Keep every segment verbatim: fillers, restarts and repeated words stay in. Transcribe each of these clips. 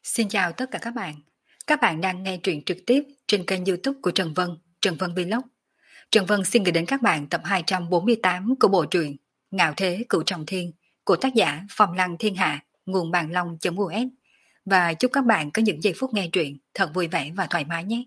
Xin chào tất cả các bạn. Các bạn đang nghe truyện trực tiếp trên kênh YouTube của Trần Vân, Trần Vân Vlog. Trần Vân xin gửi đến các bạn tập hai trăm bốn mươi tám của bộ truyện Ngạo Thế Cửu Trọng Thiên của tác giả Phong Lăng Thiên Hạ, nguồn bàn long.us. Và chúc các bạn có những giây phút nghe truyện thật vui vẻ và thoải mái nhé.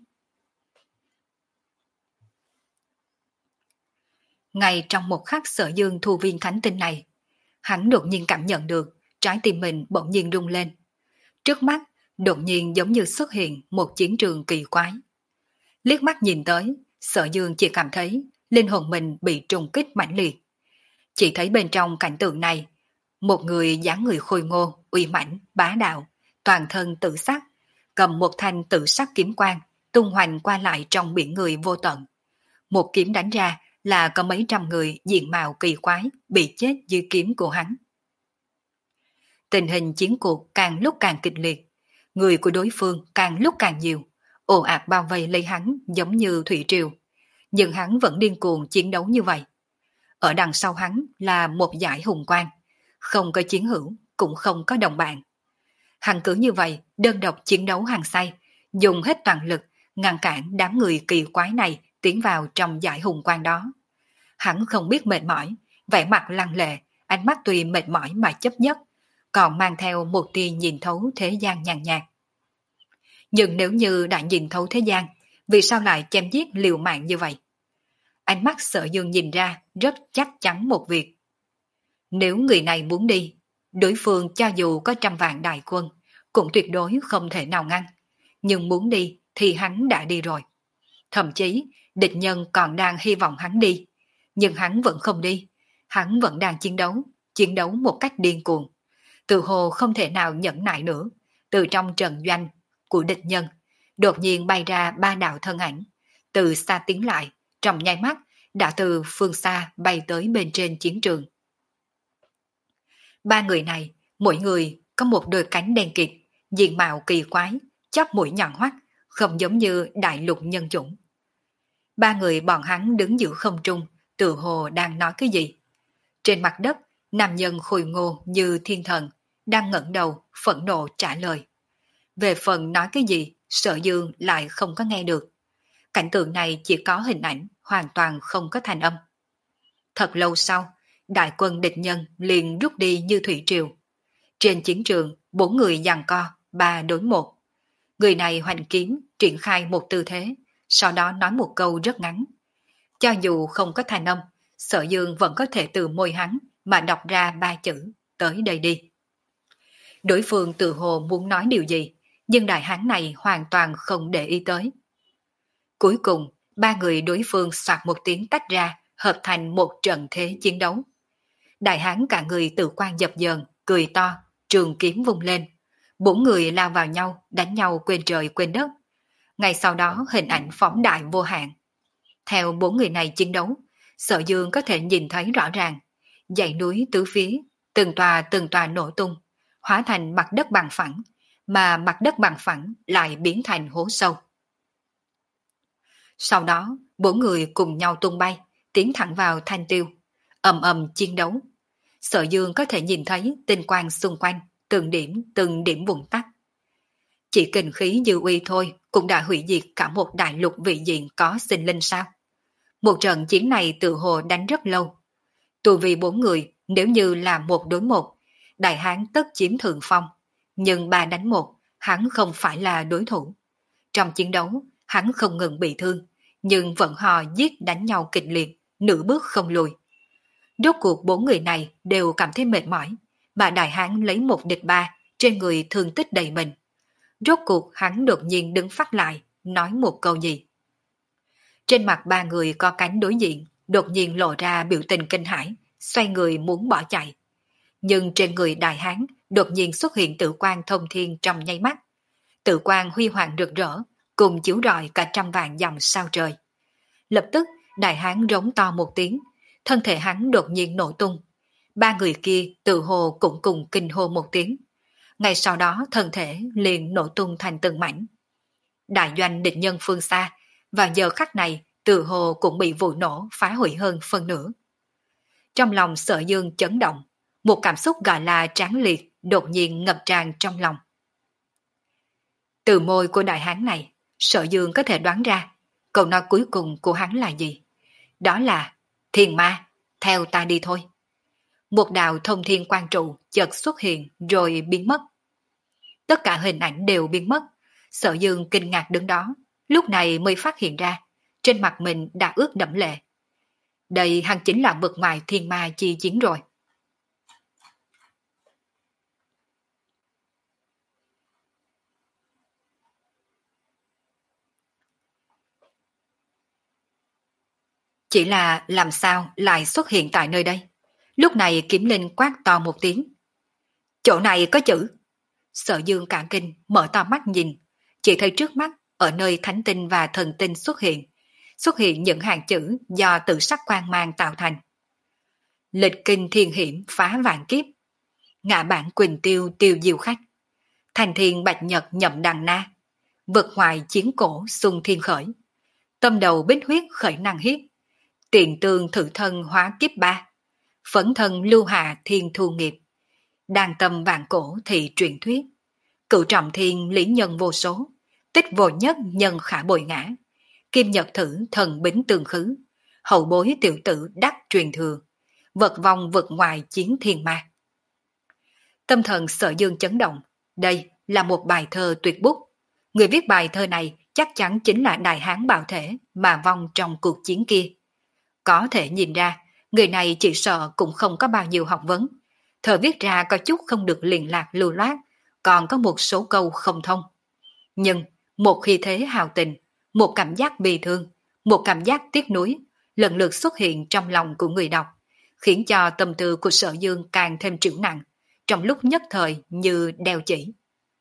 Ngay trong một khắc Sở Dương thu viên thánh tinh này, hắn đột nhiên cảm nhận được trái tim mình bỗng nhiên rung lên. Trước mắt đột nhiên giống như xuất hiện một chiến trường kỳ quái. Liếc mắt nhìn tới, Sở Dương chỉ cảm thấy linh hồn mình bị trùng kích mãnh liệt. Chỉ thấy bên trong cảnh tượng này, một người dáng người khôi ngô, uy mãnh, bá đạo, toàn thân tự sắc, cầm một thanh tự sắc kiếm quang, tung hoành qua lại trong biển người vô tận. Một kiếm đánh ra là có mấy trăm người diện mạo kỳ quái bị chết dưới kiếm của hắn. Tình hình chiến cuộc càng lúc càng kịch liệt, người của đối phương càng lúc càng nhiều, ồ ạt bao vây lấy hắn giống như thủy triều. Nhưng hắn vẫn điên cuồng chiến đấu như vậy. Ở đằng sau hắn là một dải hùng quang, không có chiến hữu, cũng không có đồng bạn. Hắn cứ như vậy, đơn độc chiến đấu hàng say, dùng hết toàn lực, ngăn cản đám người kỳ quái này tiến vào trong dải hùng quang đó. Hắn không biết mệt mỏi, vẻ mặt lăng lệ, ánh mắt tuy mệt mỏi mà chấp nhất, còn mang theo một tia nhìn thấu thế gian nhàn nhạt. Nhưng nếu như đã nhìn thấu thế gian, vì sao lại chém giết liều mạng như vậy? Ánh mắt Sở Dương nhìn ra rất chắc chắn một việc. Nếu người này muốn đi, đối phương cho dù có trăm vạn đại quân, cũng tuyệt đối không thể nào ngăn. Nhưng muốn đi thì hắn đã đi rồi. Thậm chí địch nhân còn đang hy vọng hắn đi, nhưng hắn vẫn không đi. Hắn vẫn đang chiến đấu, chiến đấu một cách điên cuồng. Tự hồ không thể nào nhẫn nại nữa. Từ trong trận doanh của địch nhân, đột nhiên bay ra ba đạo thân ảnh. Từ xa tiến lại, trong nháy mắt, đã từ phương xa bay tới bên trên chiến trường. Ba người này, mỗi người có một đôi cánh đen kịt, diện mạo kỳ quái, chóp mũi nhọn hoắt, không giống như đại lục nhân chủng. Ba người bọn hắn đứng giữa không trung, tự hồ đang nói cái gì. Trên mặt đất, nam nhân khôi ngô như thiên thần, đang ngẩng đầu, phẫn nộ trả lời. Về phần nói cái gì, Sở Dương lại không có nghe được. Cảnh tượng này chỉ có hình ảnh, hoàn toàn không có thanh âm. Thật lâu sau, đại quân địch nhân liền rút đi như thủy triều. Trên chiến trường, bốn người giằng co, ba đối một. Người này hoành kiếm, triển khai một tư thế, sau đó nói một câu rất ngắn. Cho dù không có thanh âm, Sở Dương vẫn có thể từ môi hắn mà đọc ra ba chữ, tới đây đi. Đối phương tự hồ muốn nói điều gì, nhưng đại hán này hoàn toàn không để ý tới. Cuối cùng, ba người đối phương soạt một tiếng tách ra, hợp thành một trận thế chiến đấu. Đại hán cả người tự quan dập dờn, cười to, trường kiếm vung lên. Bốn người lao vào nhau, đánh nhau quên trời quên đất. Ngay sau đó hình ảnh phóng đại vô hạn. Theo bốn người này chiến đấu, Sở Dương có thể nhìn thấy rõ ràng. Dãy núi tứ phía, từng tòa từng tòa nổ tung, hóa thành mặt đất bằng phẳng, mà mặt đất bằng phẳng lại biến thành hố sâu. Sau đó, bốn người cùng nhau tung bay, tiến thẳng vào thanh tiêu, ầm ầm chiến đấu. Sở Dương có thể nhìn thấy tinh quang xung quanh, từng điểm từng điểm vụn tắt. Chỉ kinh khí dư uy thôi cũng đã hủy diệt cả một đại lục vị diện có sinh linh sao. Một trận chiến này tự hồ đánh rất lâu. Tù vì bốn người nếu như là một đối một, đại hán tất chiếm thượng phong. Nhưng ba đánh một, hắn không phải là đối thủ. Trong chiến đấu, hắn không ngừng bị thương, nhưng vẫn hò giết đánh nhau kịch liệt, nửa bước không lùi. Rốt cuộc bốn người này đều cảm thấy mệt mỏi, mà đại hán lấy một địch ba, trên người thương tích đầy mình. Rốt cuộc hắn đột nhiên đứng phát lại, nói một câu gì. Trên mặt ba người có cánh đối diện, đột nhiên lộ ra biểu tình kinh hãi, xoay người muốn bỏ chạy. Nhưng trên người đại hán đột nhiên xuất hiện tự quang thông thiên trong nháy mắt. Tự quang huy hoàng rực rỡ, cùng chiếu rọi cả trăm vạn dặm sao trời. Lập tức, đại hán rống to một tiếng, thân thể hắn đột nhiên nổ tung. Ba người kia tự hồ cũng cùng kinh hô một tiếng. Ngay sau đó thân thể liền nổ tung thành từng mảnh. Đại doanh địch nhân phương xa, vào giờ khắc này tự hồ cũng bị vụ nổ phá hủy hơn phân nửa. Trong lòng Sở Dương chấn động, một cảm xúc gọi là tráng liệt đột nhiên ngập tràn trong lòng. Từ môi của đại hán này, Sở Dương có thể đoán ra câu nói cuối cùng của hắn là gì. Đó là thiên ma, theo ta đi thôi. Một đạo thông thiên quang trụ chợt xuất hiện rồi biến mất. Tất cả hình ảnh đều biến mất. Sở Dương kinh ngạc đứng đó, lúc này mới phát hiện ra trên mặt mình đã ướt đẫm lệ. Đây hẳn chính là vực ngoài thiên ma chi chiến rồi. Chỉ là làm sao lại xuất hiện tại nơi đây? Lúc này Kiếm Linh quát to một tiếng. Chỗ này có chữ. Sở Dương cả kinh, mở to mắt nhìn. Chỉ thấy trước mắt, ở nơi thánh tinh và thần tinh xuất hiện, xuất hiện những hàng chữ do tự sắc quang mang tạo thành. Lịch kinh thiên hiểm phá vạn kiếp. Ngạ bản quỳnh tiêu tiêu diệu khách. Thành thiên bạch nhật nhậm đằng na. Vực ngoại chiến cổ xung thiên khởi. Tâm đầu bích huyết khởi năng hiếp. Tiền tương thử thân hóa kiếp ba. Phấn thân lưu hạ thiên thu nghiệp. Đàn tâm vạn cổ thị truyền thuyết. Cựu trọng thiên lý nhân vô số. Tích vô nhất nhân khả bồi ngã. Kim nhật thử thần bính tường khứ. Hậu bối tiểu tử đắc truyền thừa. Vật vong vực ngoài chiến thiên ma. Tâm thần Sở Dương chấn động. Đây là một bài thơ tuyệt bút. Người viết bài thơ này chắc chắn chính là đại hán bạo thể mà vong trong cuộc chiến kia. Có thể nhìn ra, người này chỉ sợ cũng không có bao nhiêu học vấn. Thơ viết ra có chút không được liền lạc lưu loát, còn có một số câu không thông. Nhưng một khi thế hào tình, một cảm giác bi thương, một cảm giác tiếc nuối, lần lượt xuất hiện trong lòng của người đọc, khiến cho tâm tư của Sở Dương càng thêm trĩu nặng, trong lúc nhất thời như đeo chỉ.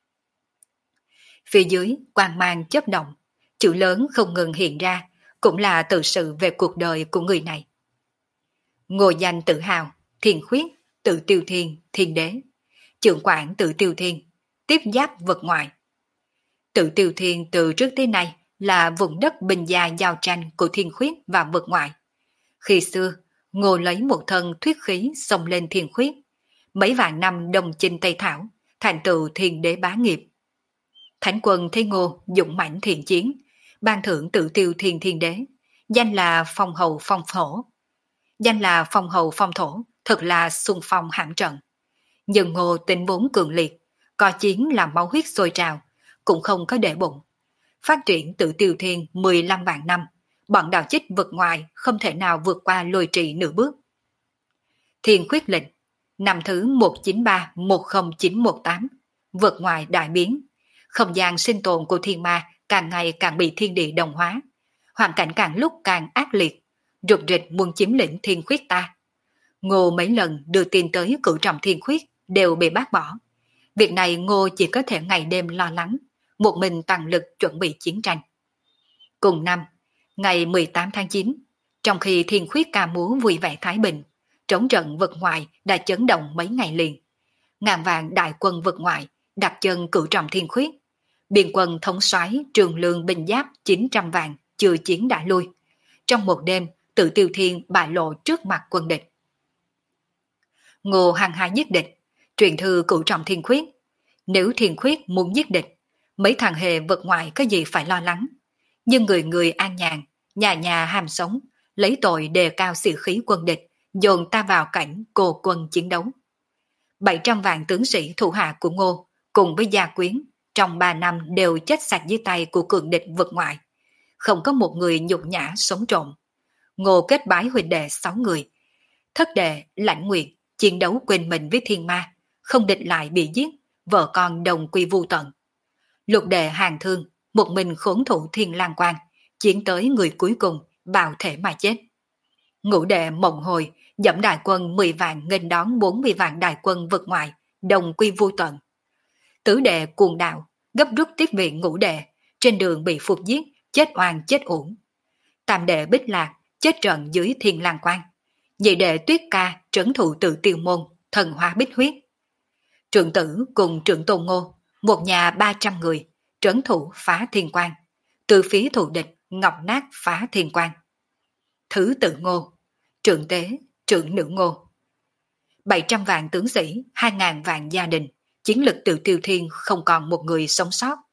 Phía dưới quang mang chớp động, chữ lớn không ngừng hiện ra, cũng là tự sự về cuộc đời của người này. Ngồi danh tự hào, thiên khuyết, tự tiêu thiên, thiên đế. Trưởng quản tự tiêu thiên, tiếp giáp vực ngoại. Tự tiêu thiên từ trước tới nay là vùng đất bình gia giao tranh của thiên khuyết và vực ngoại. Khi xưa, Ngô lấy một thân thuyết khí xông lên thiên khuyết. Mấy vạn năm đồng chinh Tây Thảo, thành tựu thiên đế bá nghiệp. Thánh quân thấy Ngô dũng mãnh thiện chiến, ban thưởng tự tiêu thiên thiên đế, danh là phong hầu phong thổ. Danh là phong hầu phong thổ, thật là xung phong hãm trận. Nhưng Ngô tính vốn cường liệt, có chiến làm máu huyết sôi trào, cũng không có để bụng. Phát triển tự tiêu thiên mười lăm vạn năm, bọn đạo chích vực ngoài không thể nào vượt qua lôi trì nửa bước. Thiên khuyết lệnh, năm thứ một chín ba một không chín một tám, vực ngoài đại biến, không gian sinh tồn của thiên ma càng ngày càng bị thiên địa đồng hóa, hoàn cảnh càng lúc càng ác liệt, rục rịch muốn chiếm lĩnh thiên khuyết ta. Ngô mấy lần đưa tin tới cửu trọng thiên khuyết đều bị bác bỏ. Việc này Ngô chỉ có thể ngày đêm lo lắng, một mình tăng lực chuẩn bị chiến tranh. Cùng năm, ngày mười tám tháng chín, trong khi thiên khuyết ca múa vui vẻ thái bình, trống trận vực ngoại đã chấn động mấy ngày liền. Ngàn vạn đại quân vực ngoại đặt chân cửu trọng thiên khuyết. Biên quân thống soái Trường Lương binh giáp chín trăm vạn chưa chiến đã lui. Trong một đêm, tự tiêu thiên bại lộ trước mặt quân địch. Ngô hăng hai giết địch, truyền thư cửu trọng thiên khuyết. Nếu thiên khuyết muốn giết địch, mấy thằng hề vực ngoại có gì phải lo lắng. Nhưng người người an nhàn, nhà nhà ham sống, lấy tội đề cao sĩ khí quân địch, dồn ta vào cảnh cô quân chiến đấu. bảy trăm vạn tướng sĩ thủ hạ của Ngô cùng với gia quyến trong ba năm đều chết sạch dưới tay của cường địch vực ngoại. Không có một người nhục nhã sống trộm. Ngô kết bái huynh đệ sáu người. Thất đệ, Lãnh Nguyệt, chiến đấu quên mình với thiên ma, không địch lại bị giết, vợ con đồng quy vu tận. Lục đệ Hàng Thương, một mình khốn thủ Thiên Lang Quan, chiến tới người cuối cùng, bào thể mà chết. Ngũ đệ Mộng Hồi, dẫm đại quân mười vạn nghênh đón bốn mươi vạn đại quân vực ngoại, đồng quy vu tận. Tứ đệ Cuồng Đạo, gấp rút tiếp viện ngũ đệ, trên đường bị phục giết, chết oan chết uổng. Tam đệ Bích Lạc, chết trận dưới Thiên Lang Quan. Nhị đệ Tuyết Ca, trấn thủ tự Tiêu Môn, thần hóa bích huyết. Trượng tử cùng trượng Tôn Ngô, một nhà ba trăm người, trấn thủ phá thiên quan. Từ phía thù địch, ngọc nát phá thiên quan. Thứ tự Ngô, trượng tế, trượng nữ Ngô. bảy trăm vạn tướng sĩ, hai ngàn vạn gia đình, chiến lực tự Tiêu Thiên không còn một người sống sót.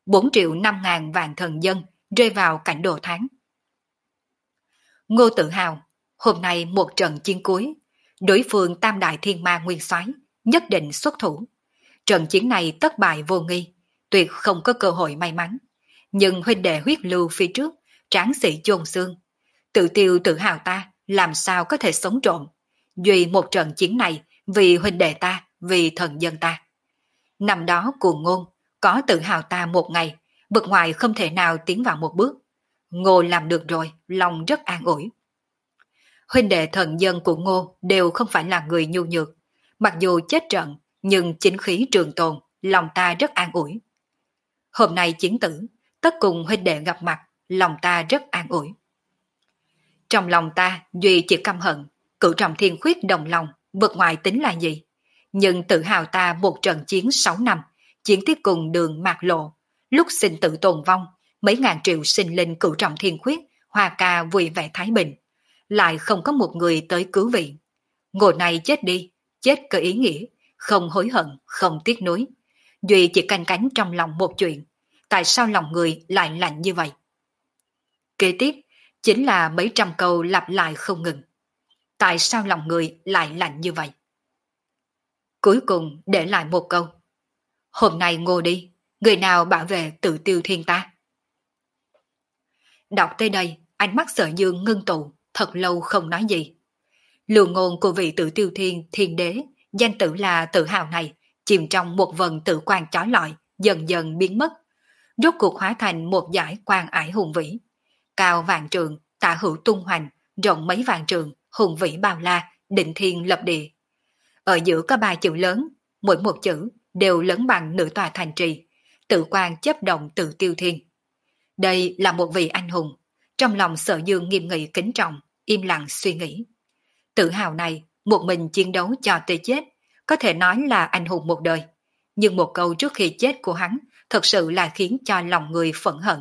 bốn triệu năm ngàn vạn thần dân rơi vào cảnh đồ thán. Ngô tự hào, hôm nay một trận chiến cuối, đối phương tam đại thiên ma nguyên soái nhất định xuất thủ. Trận chiến này tất bại vô nghi, tuyệt không có cơ hội may mắn. Nhưng huynh đệ huyết lưu phía trước, tráng sĩ chôn xương. Tự tiêu tự hào ta, làm sao có thể sống trộm. Duy một trận chiến này, vì huynh đệ ta, vì thần dân ta. Năm đó cuồng ngôn, có tự hào ta một ngày, bực ngoài không thể nào tiến vào một bước. Ngô làm được rồi, lòng rất an ủi. Huynh đệ thần dân của Ngô đều không phải là người nhu nhược. Mặc dù chết trận, nhưng chính khí trường tồn, lòng ta rất an ủi. Hôm nay chiến tử, tất cùng huynh đệ gặp mặt, lòng ta rất an ủi. Trong lòng ta, duy chỉ căm hận, cửu trọng thiên khuyết đồng lòng, vượt ngoài tính là gì? Nhưng tự hào ta một trận chiến sáu năm, chiến tiếp cùng đường mạc lộ, lúc sinh tử tồn vong, mấy ngàn triệu sinh linh cửu trọng thiên khuyết, hòa ca vui vẻ thái bình, lại không có một người tới cứu viện. Ngồi này chết đi, chết có ý nghĩa, không hối hận, không tiếc nuối. Duy chỉ canh cánh trong lòng một chuyện, tại sao lòng người lại lạnh như vậy? Kế tiếp, chính là mấy trăm câu lặp lại không ngừng. Tại sao lòng người lại lạnh như vậy? Cuối cùng để lại một câu. Hôm nay Ngô đi, người nào bảo vệ tự tiêu thiên ta? Đọc tới đây, ánh mắt Sở Dương ngưng tụ, thật lâu không nói gì. Lưu ngôn của vị tự tiêu thiên thiên đế, danh tử là tự hào này, chìm trong một vần tự quan chói lọi, dần dần biến mất. Rốt cuộc hóa thành một dải quan ải hùng vĩ. Cao vạn trượng, tả hữu tung hoành, rộng mấy vạn trượng, hùng vĩ bao la, định thiên lập địa. Ở giữa có ba chữ lớn, mỗi một chữ đều lớn bằng nửa tòa thành trì, tự quan chấp động tự tiêu thiên. Đây là một vị anh hùng, trong lòng Sở Dương nghiêm nghị kính trọng, im lặng suy nghĩ. Tự hào này, một mình chiến đấu cho tới chết, có thể nói là anh hùng một đời. Nhưng một câu trước khi chết của hắn thật sự là khiến cho lòng người phẫn hận.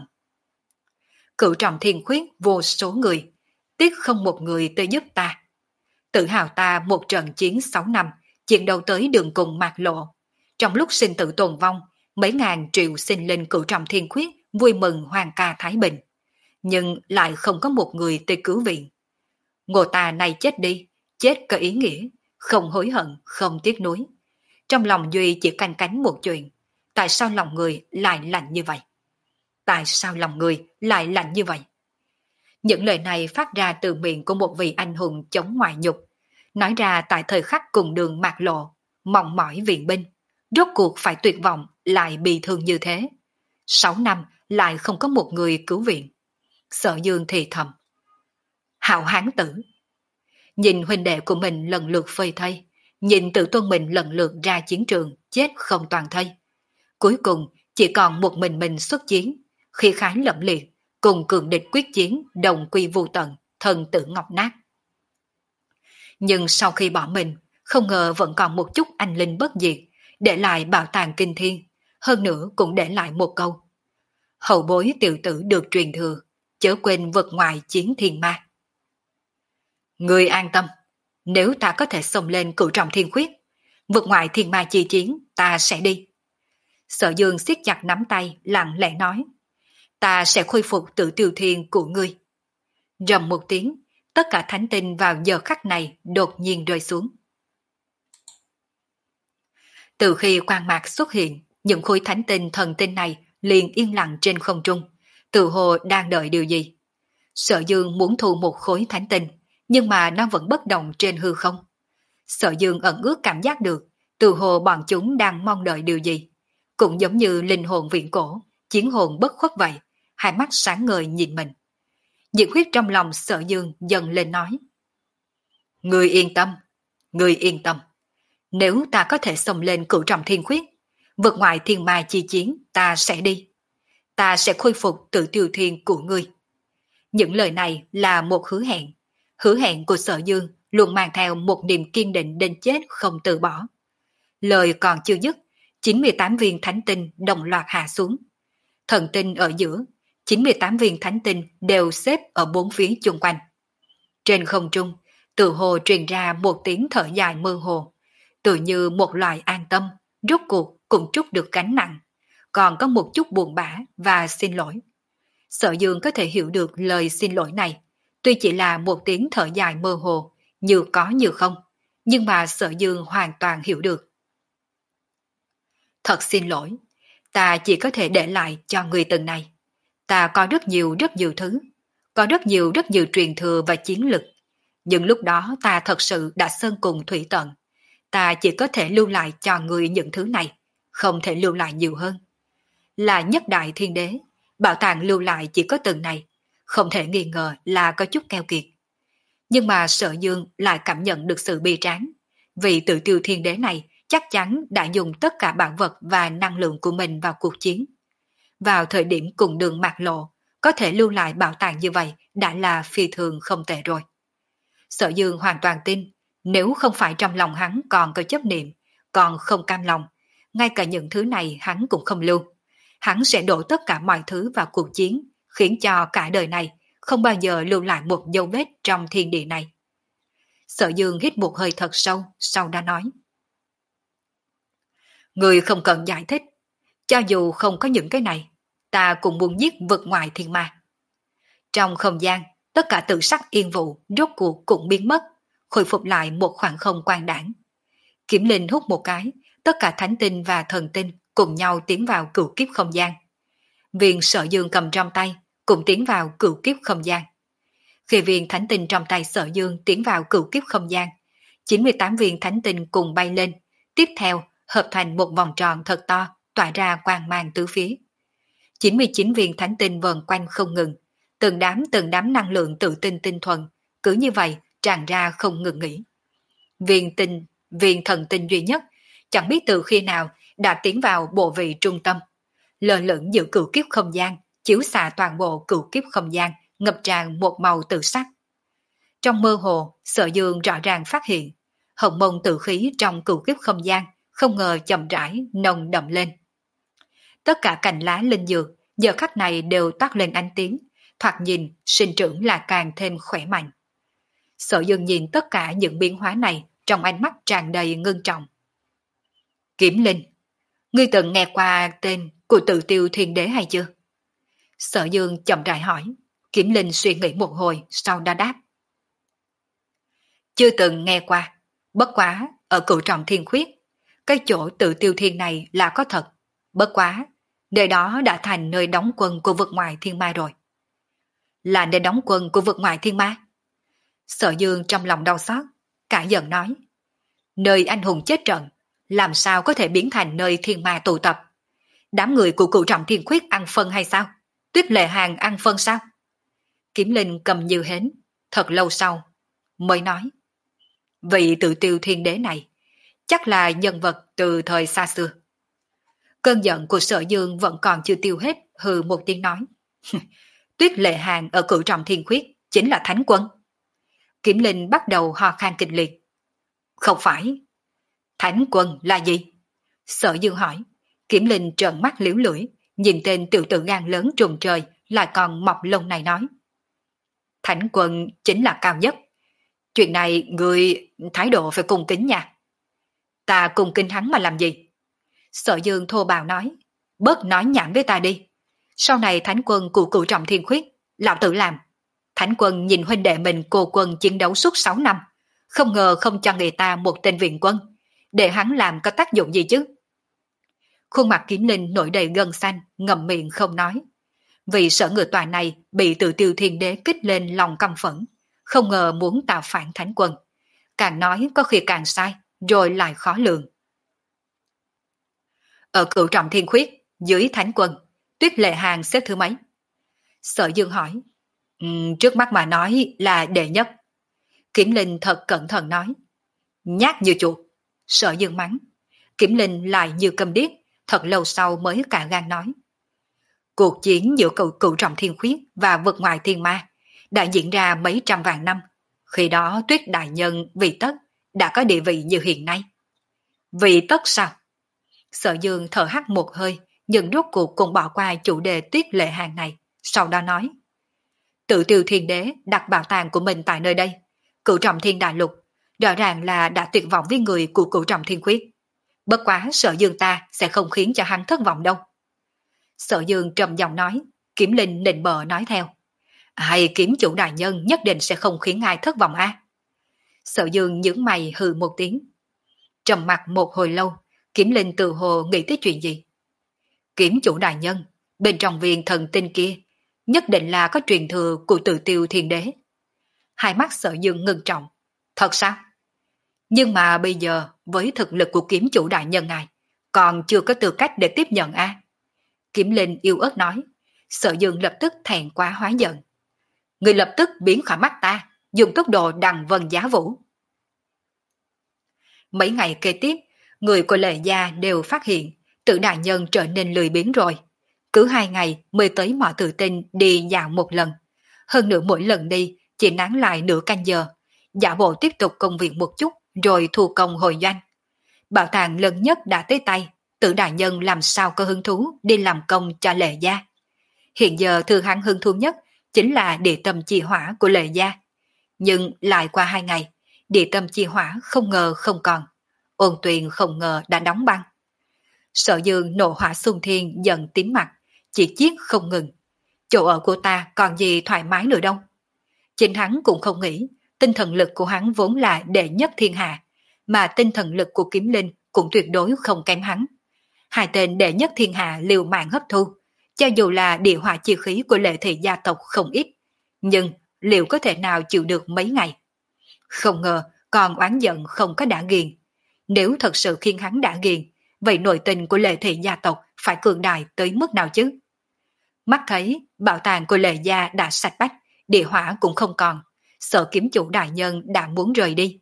Cửu trọng thiên khuyết vô số người, tiếc không một người tới giúp ta. Tự hào ta một trận chiến sáu năm, chiến đấu tới đường cùng mạc lộ. Trong lúc sinh tử tồn vong, mấy ngàn triệu sinh linh cửu trọng thiên khuyết vui mừng hoàng ca thái bình. Nhưng lại không có một người tới cứu viện. Ngô ta này chết đi, chết có ý nghĩa, không hối hận, không tiếc nuối. Trong lòng Duy chỉ canh cánh một chuyện, tại sao lòng người lại lạnh như vậy? Tại sao lòng người lại lạnh như vậy? Những lời này phát ra từ miệng của một vị anh hùng chống ngoại nhục, nói ra tại thời khắc cùng đường mạc lộ, mong mỏi viện binh, rốt cuộc phải tuyệt vọng lại bị thương như thế. Sáu năm lại không có một người cứu viện. Sở Dương thì thầm. Hạo hán tử. Nhìn huynh đệ của mình lần lượt phơi thây, nhìn tự tôn mình lần lượt ra chiến trường, chết không toàn thây. Cuối cùng chỉ còn một mình mình xuất chiến, khi khái lẫm liệt, cùng cường địch quyết chiến, đồng quy vô tận, thần tử ngọc nát. Nhưng sau khi bỏ mình, không ngờ vẫn còn một chút anh linh bất diệt, để lại bảo tàng kinh thiên, hơn nữa cũng để lại một câu. Hậu bối tiểu tử được truyền thừa, chớ quên vực ngoài chiến thiên ma. Người an tâm, nếu ta có thể xông lên cửu trọng thiên khuyết, vực ngoại thiên ma chi chiến, ta sẽ đi. Sở Dương siết chặt nắm tay, lặng lẽ nói. Ta sẽ khôi phục tự tiêu thiên của ngươi. Rầm một tiếng, tất cả thánh tinh vào giờ khắc này đột nhiên rơi xuống. Từ khi quang mạc xuất hiện, những khối thánh tinh thần tinh này liền yên lặng trên không trung, tự hồ đang đợi điều gì. Sở Dương muốn thu một khối thánh tinh, nhưng mà nó vẫn bất động trên hư không. Sở Dương ẩn ước cảm giác được, tự hồ bọn chúng đang mong đợi điều gì. Cũng giống như linh hồn viện cổ, chiến hồn bất khuất vậy, hai mắt sáng ngời nhìn mình. Nhiệt huyết trong lòng Sở Dương dần lên nói. Người yên tâm, người yên tâm. Nếu ta có thể xông lên cửu trọng thiên khuyết, vượt ngoài thiên ma chi chiến, ta sẽ đi. Ta sẽ khôi phục tự tiêu thiên của ngươi. Những lời này là một hứa hẹn. Hứa hẹn của Sở Dương luôn mang theo một niềm kiên định đến chết không từ bỏ. Lời còn chưa dứt, chín mươi tám viên thánh tinh đồng loạt hạ xuống. Thần tinh ở giữa, chín mươi tám viên thánh tinh đều xếp ở bốn phía chung quanh. Trên không trung, tự hồ truyền ra một tiếng thở dài mơ hồ, tự như một loại an tâm, rốt cuộc cũng trút được gánh nặng. còn có một chút buồn bã và xin lỗi. Sở Dương có thể hiểu được lời xin lỗi này, tuy chỉ là một tiếng thở dài mơ hồ, như có như không, nhưng mà Sở Dương hoàn toàn hiểu được. Thật xin lỗi, ta chỉ có thể để lại cho người từng này. Ta có rất nhiều rất nhiều thứ, có rất nhiều rất nhiều truyền thừa và chiến lực, nhưng lúc đó ta thật sự đã sơn cùng thủy tận. Ta chỉ có thể lưu lại cho người những thứ này, không thể lưu lại nhiều hơn. Là nhất đại thiên đế, bảo tàng lưu lại chỉ có từng này, không thể nghi ngờ là có chút keo kiệt. Nhưng mà Sở Dương lại cảm nhận được sự bi tráng, vì tự tiêu thiên đế này chắc chắn đã dùng tất cả bản vật và năng lượng của mình vào cuộc chiến. Vào thời điểm cùng đường mạc lộ, có thể lưu lại bảo tàng như vậy đã là phi thường không tệ rồi. Sở Dương hoàn toàn tin, nếu không phải trong lòng hắn còn có chấp niệm, còn không cam lòng, ngay cả những thứ này hắn cũng không lưu. Hắn sẽ đổ tất cả mọi thứ vào cuộc chiến, khiến cho cả đời này không bao giờ lưu lại một dấu vết trong thiên địa này. Sở Dương hít một hơi thật sâu, sau đó nói. Người không cần giải thích, cho dù không có những cái này, ta cũng muốn giết vực ngoài thiên ma. Trong không gian, tất cả tự sắc yên vụ rốt cuộc cũng biến mất, khôi phục lại một khoảng không quang đãng. Kiểm Linh hút một cái, tất cả thánh tinh và thần tinh cùng nhau tiến vào cửu kiếp không gian. Viên Sở Dương cầm trong tay cũng tiến vào cửu kiếp không gian. Khi viên thánh tinh trong tay Sở Dương tiến vào cửu kiếp không gian, chín mươi tám viên thánh tinh cùng bay lên, tiếp theo hợp thành một vòng tròn thật to, tỏa ra quang mang tứ phía. chín mươi chín viên thánh tinh vần quanh không ngừng, từng đám từng đám năng lượng tự tinh tinh thuần, cứ như vậy tràn ra không ngừng nghỉ. Viên tinh, viên thần tinh duy nhất, chẳng biết từ khi nào đã tiến vào bộ vị trung tâm, lờ lửng giữa cửu kiếp không gian, chiếu xạ toàn bộ cửu kiếp không gian, ngập tràn một màu tự sắc. Trong mơ hồ, Sở Dương rõ ràng phát hiện, hồng mông tự khí trong cửu kiếp không gian không ngờ chậm rãi nồng đậm lên. Tất cả cành lá linh dược giờ khắc này đều toát lên ánh tiếng, thoạt nhìn sinh trưởng là càng thêm khỏe mạnh. Sở Dương nhìn tất cả những biến hóa này trong ánh mắt tràn đầy ngưng trọng. Kiểm Linh, ngươi từng nghe qua tên của Tự Tiêu Thiên Đế hay chưa? Sở Dương chậm rãi hỏi. Kiểm Linh suy nghĩ một hồi sau đã đáp. Chưa từng nghe qua, bất quá ở Cửu Trọng Thiên Khuyết, cái chỗ Tự Tiêu Thiên này là có thật, bất quá nơi đó đã thành nơi đóng quân của vực ngoại thiên ma rồi. Là nơi đóng quân của vực ngoại thiên ma? Sở Dương trong lòng đau xót, cả giận nói. Nơi anh hùng chết trận, làm sao có thể biến thành nơi thiên ma tụ tập? Đám người của Cửu Trọng Thiên Khuyết ăn phân hay sao? Tuyết Lệ Hàng ăn phân sao? Kiểm Linh cầm như hến, thật lâu sau, mới nói. Vị Tự Tiêu Thiên Đế này, chắc là nhân vật từ thời xa xưa. Cơn giận của Sở Dương vẫn còn chưa tiêu hết, hừ một tiếng nói. Tuyết Lệ Hàng ở Cửu Trọng Thiên Khuyết chính là Thánh Quân. Kiểm Linh bắt đầu ho khan kịch liệt. Không phải. Thánh Quân là gì? Sở Dương hỏi. Kiểm Linh trợn mắt liếu lưỡi, nhìn tên tiểu tử gan lớn trùng trời lại còn mọc lông này nói. Thánh Quân chính là cao nhất. Chuyện này người thái độ phải cung kính nha. Ta cung kính hắn mà làm gì? Sở Dương thô bạo nói. Bớt nói nhảm với ta đi. Sau này Thánh Quân của Cửu Trọng Thiên Khuyết, lão tử làm. Thánh Quân nhìn huynh đệ mình cô quân chiến đấu suốt sáu năm, không ngờ không cho người ta một tên viện quân, để hắn làm có tác dụng gì chứ? Khuôn mặt Kiếm Linh nổi đầy gân xanh, ngậm miệng không nói. Vì sợ người tòa này bị Tự Tiêu Thiên Đế kích lên lòng căm phẫn, không ngờ muốn tạo phản Thánh Quân. Càng nói có khi càng sai, rồi lại khó lường. Ở Cửu Trọng Thiên Khuyết, dưới Thánh Quân, Tuyết Lệ Hàng xếp thứ mấy? Sở Dương hỏi. Um, trước mắt mà nói là đệ nhất. Kiểm Linh thật cẩn thận nói. Nhát như chuột. Sở Dương mắng. Kiểm Linh lại như câm điếc, thật lâu sau mới cả gan nói. Cuộc chiến giữa cựu cựu trọng thiên khuyết và vực ngoại thiên ma đã diễn ra mấy trăm vạn năm. Khi đó Tuyết Đại Nhân Vị Tất đã có địa vị như hiện nay. Vị Tất sao? Sở Dương thở hắt một hơi, nhưng rốt cuộc cũng bỏ qua chủ đề Tuyết Lệ Hàng này, sau đó nói. Tự Tiêu Thiên Đế đặt bảo tàng của mình tại nơi đây, Cửu Trọng Thiên Đại Lục, rõ ràng là đã tuyệt vọng với người của Cửu Trọng Thiên Khuyết. Bất quá Sở Dương ta sẽ không khiến cho hắn thất vọng đâu. Sở Dương trầm giọng nói, Kiếm Linh nịnh bợ nói theo. Hay kiếm chủ đại nhân nhất định sẽ không khiến ai thất vọng a. Sở Dương nhướng mày hừ một tiếng. Trầm mặt một hồi lâu, Kiếm Linh tự hồ nghĩ tới chuyện gì. Kiếm chủ đại nhân, bên trong viên thần tinh kia, nhất định là có truyền thừa của Tự Tiêu Thiên Đế. Hai mắt Sở Dương ngưng trọng. Thật sao? Nhưng mà bây giờ, với thực lực của kiếm chủ đại nhân ngài, còn chưa có tư cách để tiếp nhận a. Kiếm Linh yêu ớt nói. Sở Dương lập tức thẹn quá hóa giận. Người lập tức biến khỏi mắt ta, dùng tốc độ đằng vân giá vũ. Mấy ngày kế tiếp, người của Lệ Gia đều phát hiện Tự đại nhân trở nên lười biếng rồi. Cứ hai ngày mới tới mỏ tự tin đi dạo một lần. Hơn nữa mỗi lần đi chỉ nán lại nửa canh giờ, giả bộ tiếp tục công việc một chút rồi thu công hồi doanh. Bảo tàng lần nhất đã tới tay, Tự đại nhân làm sao có hứng thú đi làm công cho Lệ Gia. Hiện giờ thư hắn hứng thú nhất chính là địa tâm chi hỏa của Lệ Gia. Nhưng lại qua hai ngày, địa tâm chi hỏa không ngờ không còn. Ôn Tuyền không ngờ đã đóng băng. Sở Dương nộ hỏa xung thiên giận tím mặt, chỉ chiết không ngừng. Chỗ ở của ta còn gì thoải mái nữa đâu. Chính hắn cũng không nghĩ, tinh thần lực của hắn vốn là đệ nhất thiên hạ, mà tinh thần lực của Kiếm Linh cũng tuyệt đối không kém hắn. Hai tên đệ nhất thiên hạ liều mạng hấp thu, cho dù là địa hỏa chi khí của Lệ thị gia tộc không ít, nhưng liệu có thể nào chịu được mấy ngày? Không ngờ còn oán giận không có đã ghiền. Nếu thật sự khiến hắn đã ghiền, vậy nội tình của Lệ thị gia tộc phải cường đại tới mức nào chứ? Mắt thấy bảo tàng của Lệ gia đã sạch bách, địa hỏa cũng không còn, Sở kiếm chủ đại nhân đã muốn rời đi.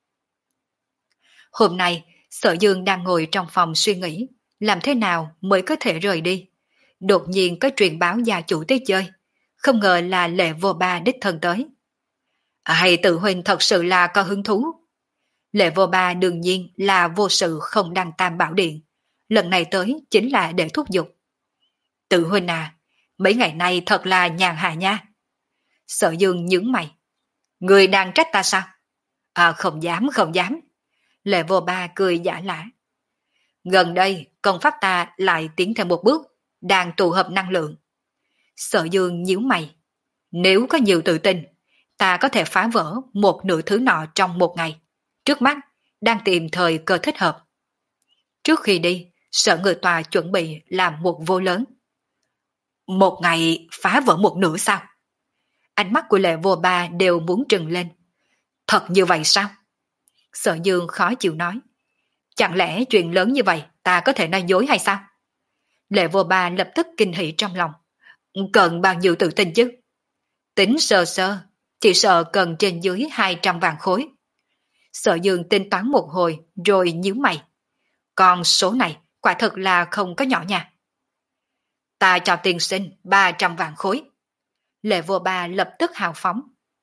Hôm nay, Sở Dương đang ngồi trong phòng suy nghĩ, làm thế nào mới có thể rời đi. Đột nhiên có truyền báo gia chủ tới chơi, không ngờ là Lệ Vô Ba đích thân tới. Hay tự huynh thật sự là có hứng thú? Lệ Vô Ba đương nhiên là vô sự không đăng tam bảo điện, lần này tới chính là để thúc giục. Tự huynh à, mấy ngày nay thật là nhàn hạ nha. Sở Dương nhướng mày. Người đang trách ta sao? À không dám không dám. Lệ Vô Ba cười giả lả. Gần đây công pháp ta lại tiến thêm một bước, đang tụ hợp năng lượng. Sở Dương nhíu mày. Nếu có nhiều tự tin, ta có thể phá vỡ một nửa thứ nọ trong một ngày. Trước mắt, đang tìm thời cơ thích hợp. Trước khi đi, Sở Ngự Tòa chuẩn bị làm một vô lớn. Một ngày phá vỡ một nửa sao? Ánh mắt của Lệ Vô Ba đều muốn trừng lên. Thật như vậy sao? Sở Dương khó chịu nói. Chẳng lẽ chuyện lớn như vậy ta có thể nói dối hay sao? Lệ Vô Ba lập tức kinh hỉ trong lòng. Cần bao nhiêu tự tin chứ? Tính sơ sơ, chỉ sợ cần trên dưới hai trăm vạn khối. Sở Dương tính toán một hồi rồi nhíu mày. Còn số này quả thật là không có nhỏ nha. Ta cho tiền sinh ba trăm vạn khối. Lệ Vô Ba lập tức hào phóng.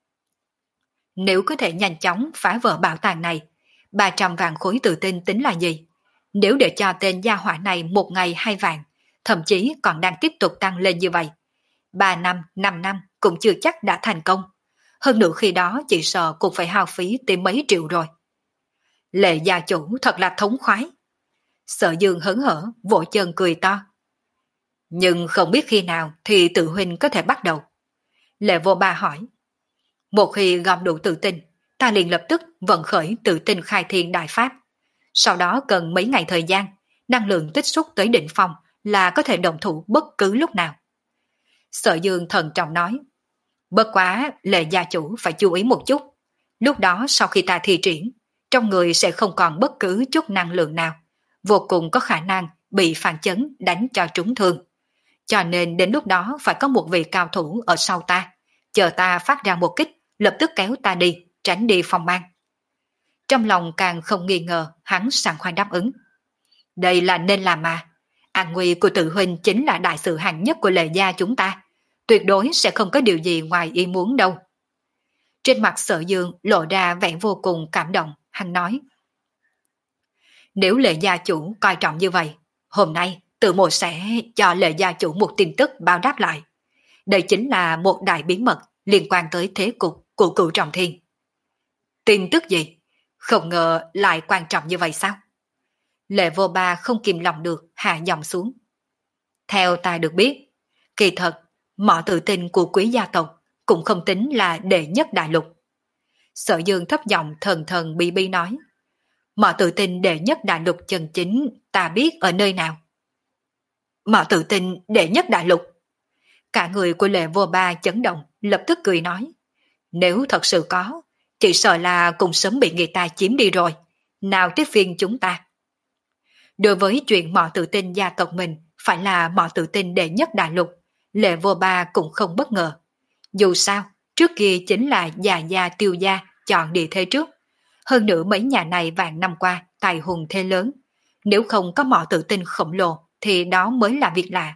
Nếu có thể nhanh chóng phá vỡ bảo tàng này, ba trăm vạn khối tự tin tính là gì? Nếu để cho tên gia hỏa này một ngày hai vạn, thậm chí còn đang tiếp tục tăng lên như vậy, ba năm, năm năm cũng chưa chắc đã thành công. Hơn nữa khi đó chỉ sợ cũng phải hao phí tới mấy triệu rồi. Lệ gia chủ thật là thống khoái. Sở Dương hớn hở, vỗ chân cười to. Nhưng không biết khi nào thì tự huynh có thể bắt đầu. Lệ Vô Ba hỏi. Một khi gom đủ tự tin, ta liền lập tức vận khởi tự tin khai thiên đại pháp. Sau đó cần mấy ngày thời gian, năng lượng tích xúc tới đỉnh phong là có thể động thủ bất cứ lúc nào. Sở Dương thần trọng nói. Bất quá Lệ gia chủ phải chú ý một chút. Lúc đó sau khi ta thi triển, trong người sẽ không còn bất cứ chút năng lượng nào, vô cùng có khả năng bị phản chấn đánh cho trúng thương. Cho nên đến lúc đó phải có một vị cao thủ ở sau ta, chờ ta phát ra một kích, lập tức kéo ta đi, tránh đi phong mang. Trong lòng càng không nghi ngờ, hắn sảng khoái đáp ứng. Đây là nên làm mà. An nguy của tự huynh chính là đại sự hạng nhất của Lệ gia chúng ta. Tuyệt đối sẽ không có điều gì ngoài ý muốn đâu. Trên mặt Sở Dương lộ ra vẻ vô cùng cảm động, hắn nói. Nếu Lệ gia chủ coi trọng như vậy, hôm nay tự mộ sẽ cho Lệ gia chủ một tin tức báo đáp lại. Đây chính là một đại bí mật liên quan tới thế cục của Cửu Trọng Thiên. Tin tức gì? Không ngờ lại quan trọng như vậy sao? Lệ Vô Ba không kìm lòng được hạ giọng xuống. Theo ta được biết, kỳ thật, mỏ tự tin của quý gia tộc cũng không tính là đệ nhất đại lục. Sở Dương thấp giọng thần thần bi bi nói. Mỏ tự tin đệ nhất đại lục chân chính ta biết ở nơi nào. Mỏ tự tin đệ nhất đại lục. Cả người của Lệ Vô Ba chấn động, lập tức cười nói. Nếu thật sự có, chỉ sợ là cũng sớm bị người ta chiếm đi rồi. Nào tiếp phiên chúng ta. Đối với chuyện mỏ tự tin gia tộc mình phải là mỏ tự tin đệ nhất đại lục, Lệ Vô Ba cũng không bất ngờ. Dù sao, trước kia chính là già gia tiêu gia chọn địa thế trước. Hơn nữa mấy nhà này vạn năm qua tài hùng thế lớn. Nếu không có mỏ tự tin khổng lồ thì đó mới là việc lạ.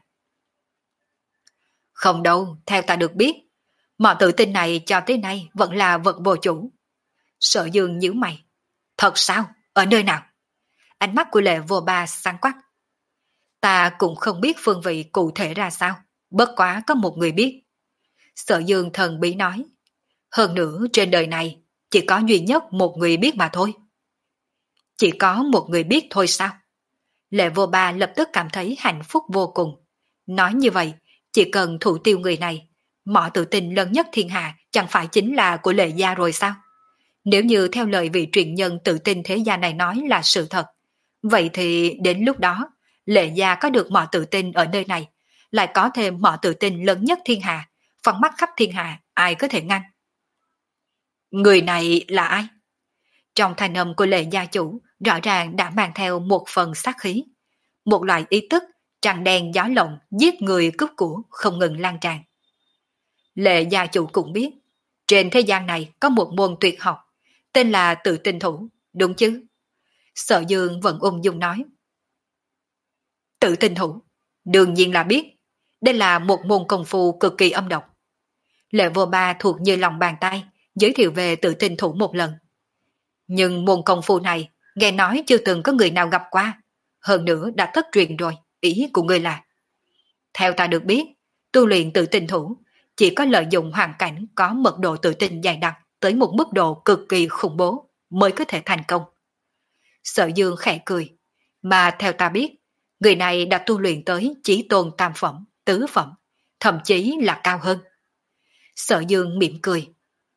Không đâu, theo ta được biết, mỏ tự tin này cho tới nay vẫn là vật vô chủ. Sở Dương nhíu mày. Thật sao? Ở nơi nào? Ánh mắt của Lệ Vô Ba sáng quắc. Ta cũng không biết phương vị cụ thể ra sao, bất quá có một người biết. Sở Dương thần bí nói. Hơn nữa trên đời này chỉ có duy nhất một người biết mà thôi. Chỉ có một người biết thôi sao? Lệ Vô Ba lập tức cảm thấy hạnh phúc vô cùng. Nói như vậy, chỉ cần thủ tiêu người này, mỏ tự tin lớn nhất thiên hạ chẳng phải chính là của Lệ gia rồi sao? Nếu như theo lời vị truyền nhân tự tin thế gia này nói là sự thật, vậy thì đến lúc đó, Lệ gia có được mỏ tự tin ở nơi này, lại có thêm mỏ tự tin lớn nhất thiên hạ, phóng mắt khắp thiên hạ, ai có thể ngăn? Người này là ai? Trong thanh âm của Lệ gia chủ, rõ ràng đã mang theo một phần sát khí. Một loại ý tức, trăng đen gió lộng, giết người cướp của, không ngừng lan tràn. Lệ gia chủ cũng biết, trên thế gian này có một môn tuyệt học, tên là tự tin thủ, đúng chứ? Sở Dương vẫn ung dung nói. Tự tin thủ, đương nhiên là biết. Đây là một môn công phu cực kỳ âm độc. Lệ Vô Ba thuộc như lòng bàn tay, giới thiệu về tự tin thủ một lần. Nhưng môn công phu này, nghe nói chưa từng có người nào gặp qua. Hơn nữa đã thất truyền rồi, ý của người là. Theo ta được biết, tu luyện tự tin thủ, chỉ có lợi dụng hoàn cảnh có mật độ tự tin dày đặc tới một mức độ cực kỳ khủng bố mới có thể thành công. Sở Dương khẽ cười, mà theo ta biết, người này đã tu luyện tới chí tôn tam phẩm, tứ phẩm, thậm chí là cao hơn. Sở Dương mỉm cười.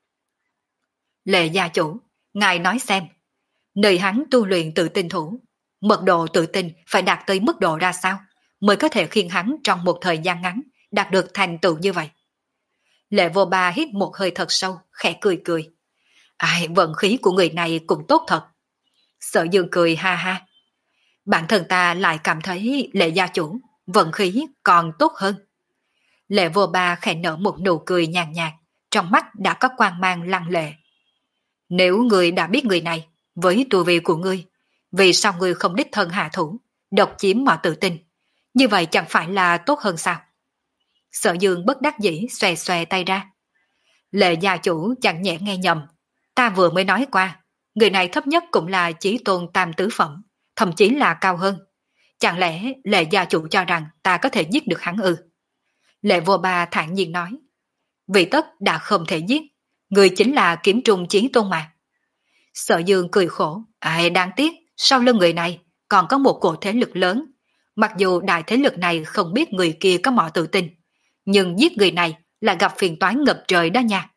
Lệ gia chủ, ngài nói xem, nơi hắn tu luyện tự tin thủ, mật độ tự tin phải đạt tới mức độ ra sao mới có thể khiến hắn trong một thời gian ngắn đạt được thành tựu như vậy. Lệ Vô Ba hít một hơi thật sâu, khẽ cười cười. Ai, vận khí của người này cũng tốt thật. Sở Dương cười ha ha. Bản thân ta lại cảm thấy Lệ gia chủ, vận khí còn tốt hơn. Lệ Vô Ba khẽ nở một nụ cười nhàn nhạt, trong mắt đã có quang mang lăng lệ. Nếu người đã biết người này, với tu vi của ngươi, vì sao ngươi không đích thân hạ thủ, độc chiếm mọi tự tin, như vậy chẳng phải là tốt hơn sao? Sở Dương bất đắc dĩ xòe xòe tay ra. Lệ gia chủ chẳng nhẽ nghe nhầm, ta vừa mới nói qua, người này thấp nhất cũng là chí tôn tam tứ phẩm, thậm chí là cao hơn. Chẳng lẽ Lệ gia chủ cho rằng ta có thể giết được hắn ư? Lệ Vô Ba thản nhiên nói. Vì tất đã không thể giết, người chính là kiếm trung chí tôn mà. Sở Dương cười khổ, ai đáng tiếc, sau lưng người này còn có một cổ thế lực lớn. Mặc dù đại thế lực này không biết người kia có mỏ tự tin, nhưng giết người này là gặp phiền toái ngập trời đó nha.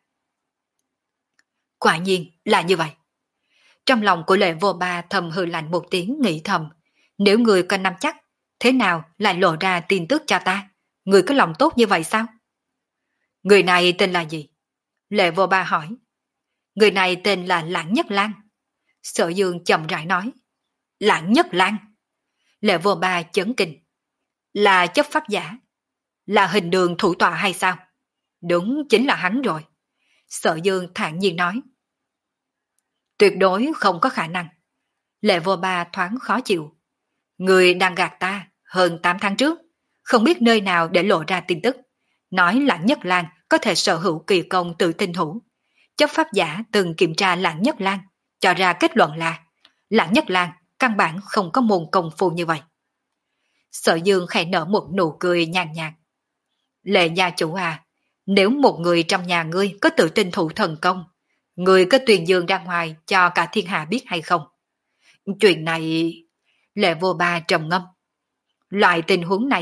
Quả nhiên là như vậy. Trong lòng của Lệ Vô Ba thầm hừ lạnh một tiếng nghĩ thầm, nếu người có nắm chắc, thế nào lại lộ ra tin tức cho ta? Người có lòng tốt như vậy sao? Người này tên là gì? Lệ Vô Ba hỏi. Người này tên là Lãng Nhất Lan. Sở Dương chậm rãi nói. Lãng Nhất Lan. Lệ Vô Ba chấn kinh. Là chấp pháp giả. Là hình đường thủ tọa hay sao? Đúng chính là hắn rồi. Sở Dương thản nhiên nói. Tuyệt đối không có khả năng. Lệ Vô Ba thoáng khó chịu. Người đang gạt ta hơn tám tháng trước, không biết nơi nào để lộ ra tin tức. Nói Lãng Nhất Lan có thể sở hữu kỳ công tự tin thủ. Chấp pháp giả từng kiểm tra Lãng Nhất Lan, cho ra kết luận là Lãng Nhất Lan căn bản không có môn công phu như vậy. Sở Dương khẽ nở một nụ cười nhàn nhạt. Lệ gia chủ à, nếu một người trong nhà ngươi có tự tin thủ thần công, ngươi có tuyên dương ra ngoài cho cả thiên hạ biết hay không? Chuyện này... Lệ Vô Ba trầm ngâm. Loại tình huống này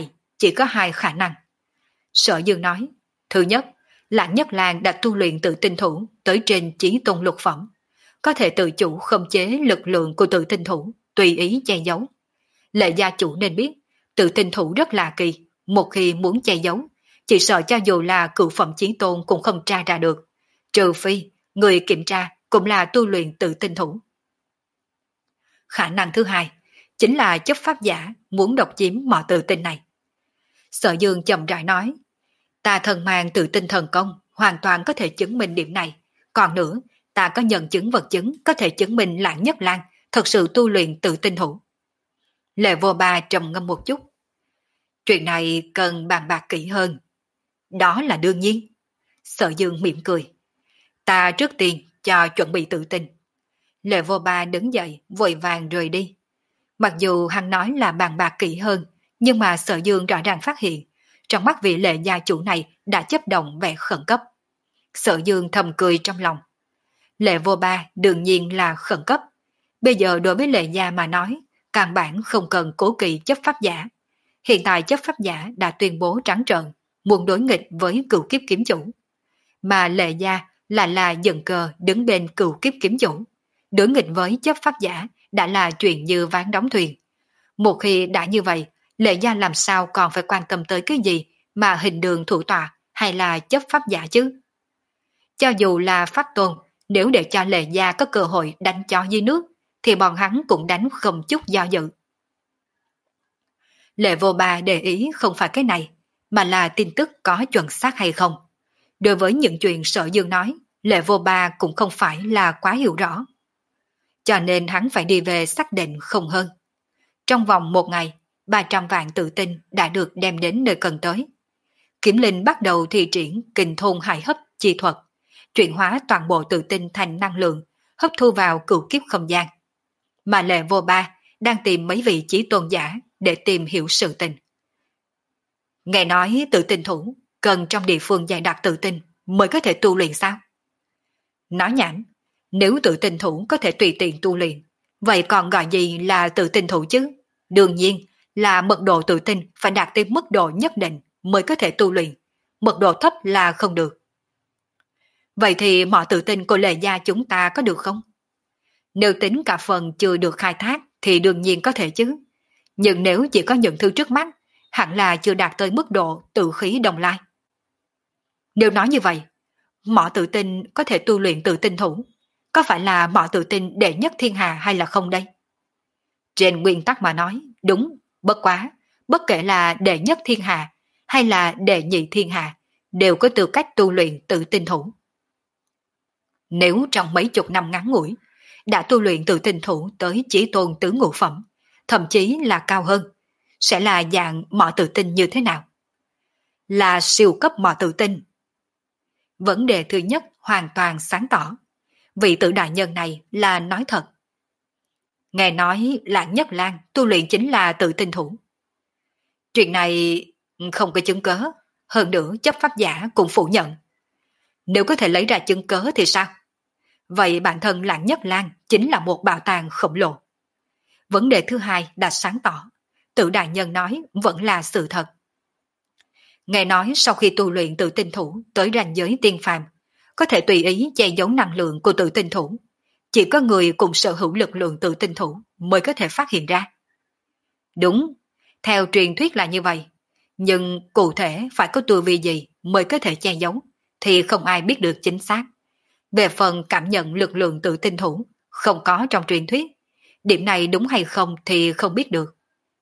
chỉ có hai khả năng. Sở Dương nói, thứ nhất, Lãng Nhất Lang đã tu luyện tự tinh thủ tới trên chí tôn lục phẩm, có thể tự chủ khống chế lực lượng của tự tinh thủ, tùy ý che giấu. Lệ gia chủ nên biết, tự tinh thủ rất là kỳ, một khi muốn che giấu, chỉ sợ cho dù là cựu phẩm chí tôn cũng không tra ra được, trừ phi người kiểm tra cũng là tu luyện tự tinh thủ. Khả năng thứ hai, chính là chấp pháp giả muốn độc chiếm mỏ tự tinh này. Sở Dương chậm rãi nói, ta thần mang tự tinh thần công, hoàn toàn có thể chứng minh điểm này. Còn nữa, ta có nhận chứng vật chứng có thể chứng minh Lãng Nhất Lang thật sự tu luyện tự tinh thủ. Lệ Vô Ba trầm ngâm một chút. Chuyện này cần bàn bạc kỹ hơn. Đó là đương nhiên. Sở Dương mỉm cười. Ta trước tiên cho chuẩn bị tự tin. Lệ Vô Ba đứng dậy, vội vàng rời đi. Mặc dù hắn nói là bàn bạc kỹ hơn, nhưng mà Sở Dương rõ ràng phát hiện, trong mắt vị Lệ gia chủ này đã chấp động vẻ khẩn cấp. Sở Dương thầm cười trong lòng. Lệ Vô Ba đương nhiên là khẩn cấp. Bây giờ đối với Lệ gia mà nói, căn bản không cần cố kỵ chấp pháp giả. Hiện tại chấp pháp giả đã tuyên bố trắng trợn, muốn đối nghịch với cửu kiếp kiếm chủ. Mà Lệ gia là là giận cờ đứng bên cửu kiếp kiếm chủ. Đối nghịch với chấp pháp giả đã là chuyện như ván đóng thuyền. Một khi đã như vậy, Lệ gia làm sao còn phải quan tâm tới cái gì mà hình đường thủ tọa hay là chấp pháp giả chứ? Cho dù là pháp tôn, nếu để cho Lệ gia có cơ hội đánh cho dưới nước, thì bọn hắn cũng đánh không chút do dự. Lệ Vô Ba để ý không phải cái này, mà là tin tức có chuẩn xác hay không. Đối với những chuyện Sở Dương nói, Lệ Vô Ba cũng không phải là quá hiểu rõ. Cho nên hắn phải đi về xác định không hơn. Trong vòng một ngày, ba trăm vạn tự tinh đã được đem đến nơi cần tới. Kiểm Linh bắt đầu thi triển kình thôn hải hấp chi thuật, chuyển hóa toàn bộ tự tinh thành năng lượng, hấp thu vào cửu kiếp không gian. Mà Lệ Vô Ba đang tìm mấy vị chí tôn giả để tìm hiểu sự tình. Nghe nói tự tinh thủ cần trong địa phương dày đặc tự tinh mới có thể tu luyện sao? Nói nhảm, nếu tự tinh thủ có thể tùy tiện tu luyện, vậy còn gọi gì là tự tinh thủ chứ? Đương nhiên là mật độ tự tinh phải đạt tới mức độ nhất định mới có thể tu luyện, mật độ thấp là không được. Vậy thì mọi tự tinh của Lệ gia chúng ta có được không? Nếu tính cả phần chưa được khai thác thì đương nhiên có thể chứ. Nhưng nếu chỉ có những thứ trước mắt, hẳn là chưa đạt tới mức độ tự khí đồng lai. Nếu nói như vậy, mỏ tự tinh có thể tu luyện tự tinh thủ, có phải là mỏ tự tinh đệ nhất thiên hà hay là không đây? Trên nguyên tắc mà nói, đúng, bất quá, bất kể là đệ nhất thiên hà hay là đệ nhị thiên hà, đều có tư cách tu luyện tự tinh thủ. Nếu trong mấy chục năm ngắn ngủi, đã tu luyện tự tinh thủ tới chí tôn tứ ngũ phẩm, thậm chí là cao hơn, sẽ là dạng mỏ tự tinh như thế nào? Là siêu cấp mỏ tự tinh. Vấn đề thứ nhất hoàn toàn sáng tỏ. Vị tự đại nhân này là nói thật. Nghe nói Lãng Nhất Lang tu luyện chính là tự tinh thủ. Chuyện này không có chứng cớ, hơn nữa chấp pháp giả cũng phủ nhận. Nếu có thể lấy ra chứng cớ thì sao? Vậy bản thân Lãng Nhất Lang chính là một bảo tàng khổng lồ. Vấn đề thứ hai đã sáng tỏ. Tự đại nhân nói vẫn là sự thật. Nghe nói sau khi tu luyện tự tinh thủ tới ranh giới tiên phàm, có thể tùy ý che giấu năng lượng của tự tinh thủ. Chỉ có người cùng sở hữu lực lượng tự tinh thủ mới có thể phát hiện ra. Đúng, theo truyền thuyết là như vậy. Nhưng cụ thể phải có tu vi gì mới có thể che giấu, thì không ai biết được chính xác. Về phần cảm nhận lực lượng tự tinh thủ, không có trong truyền thuyết. Điểm này đúng hay không thì không biết được.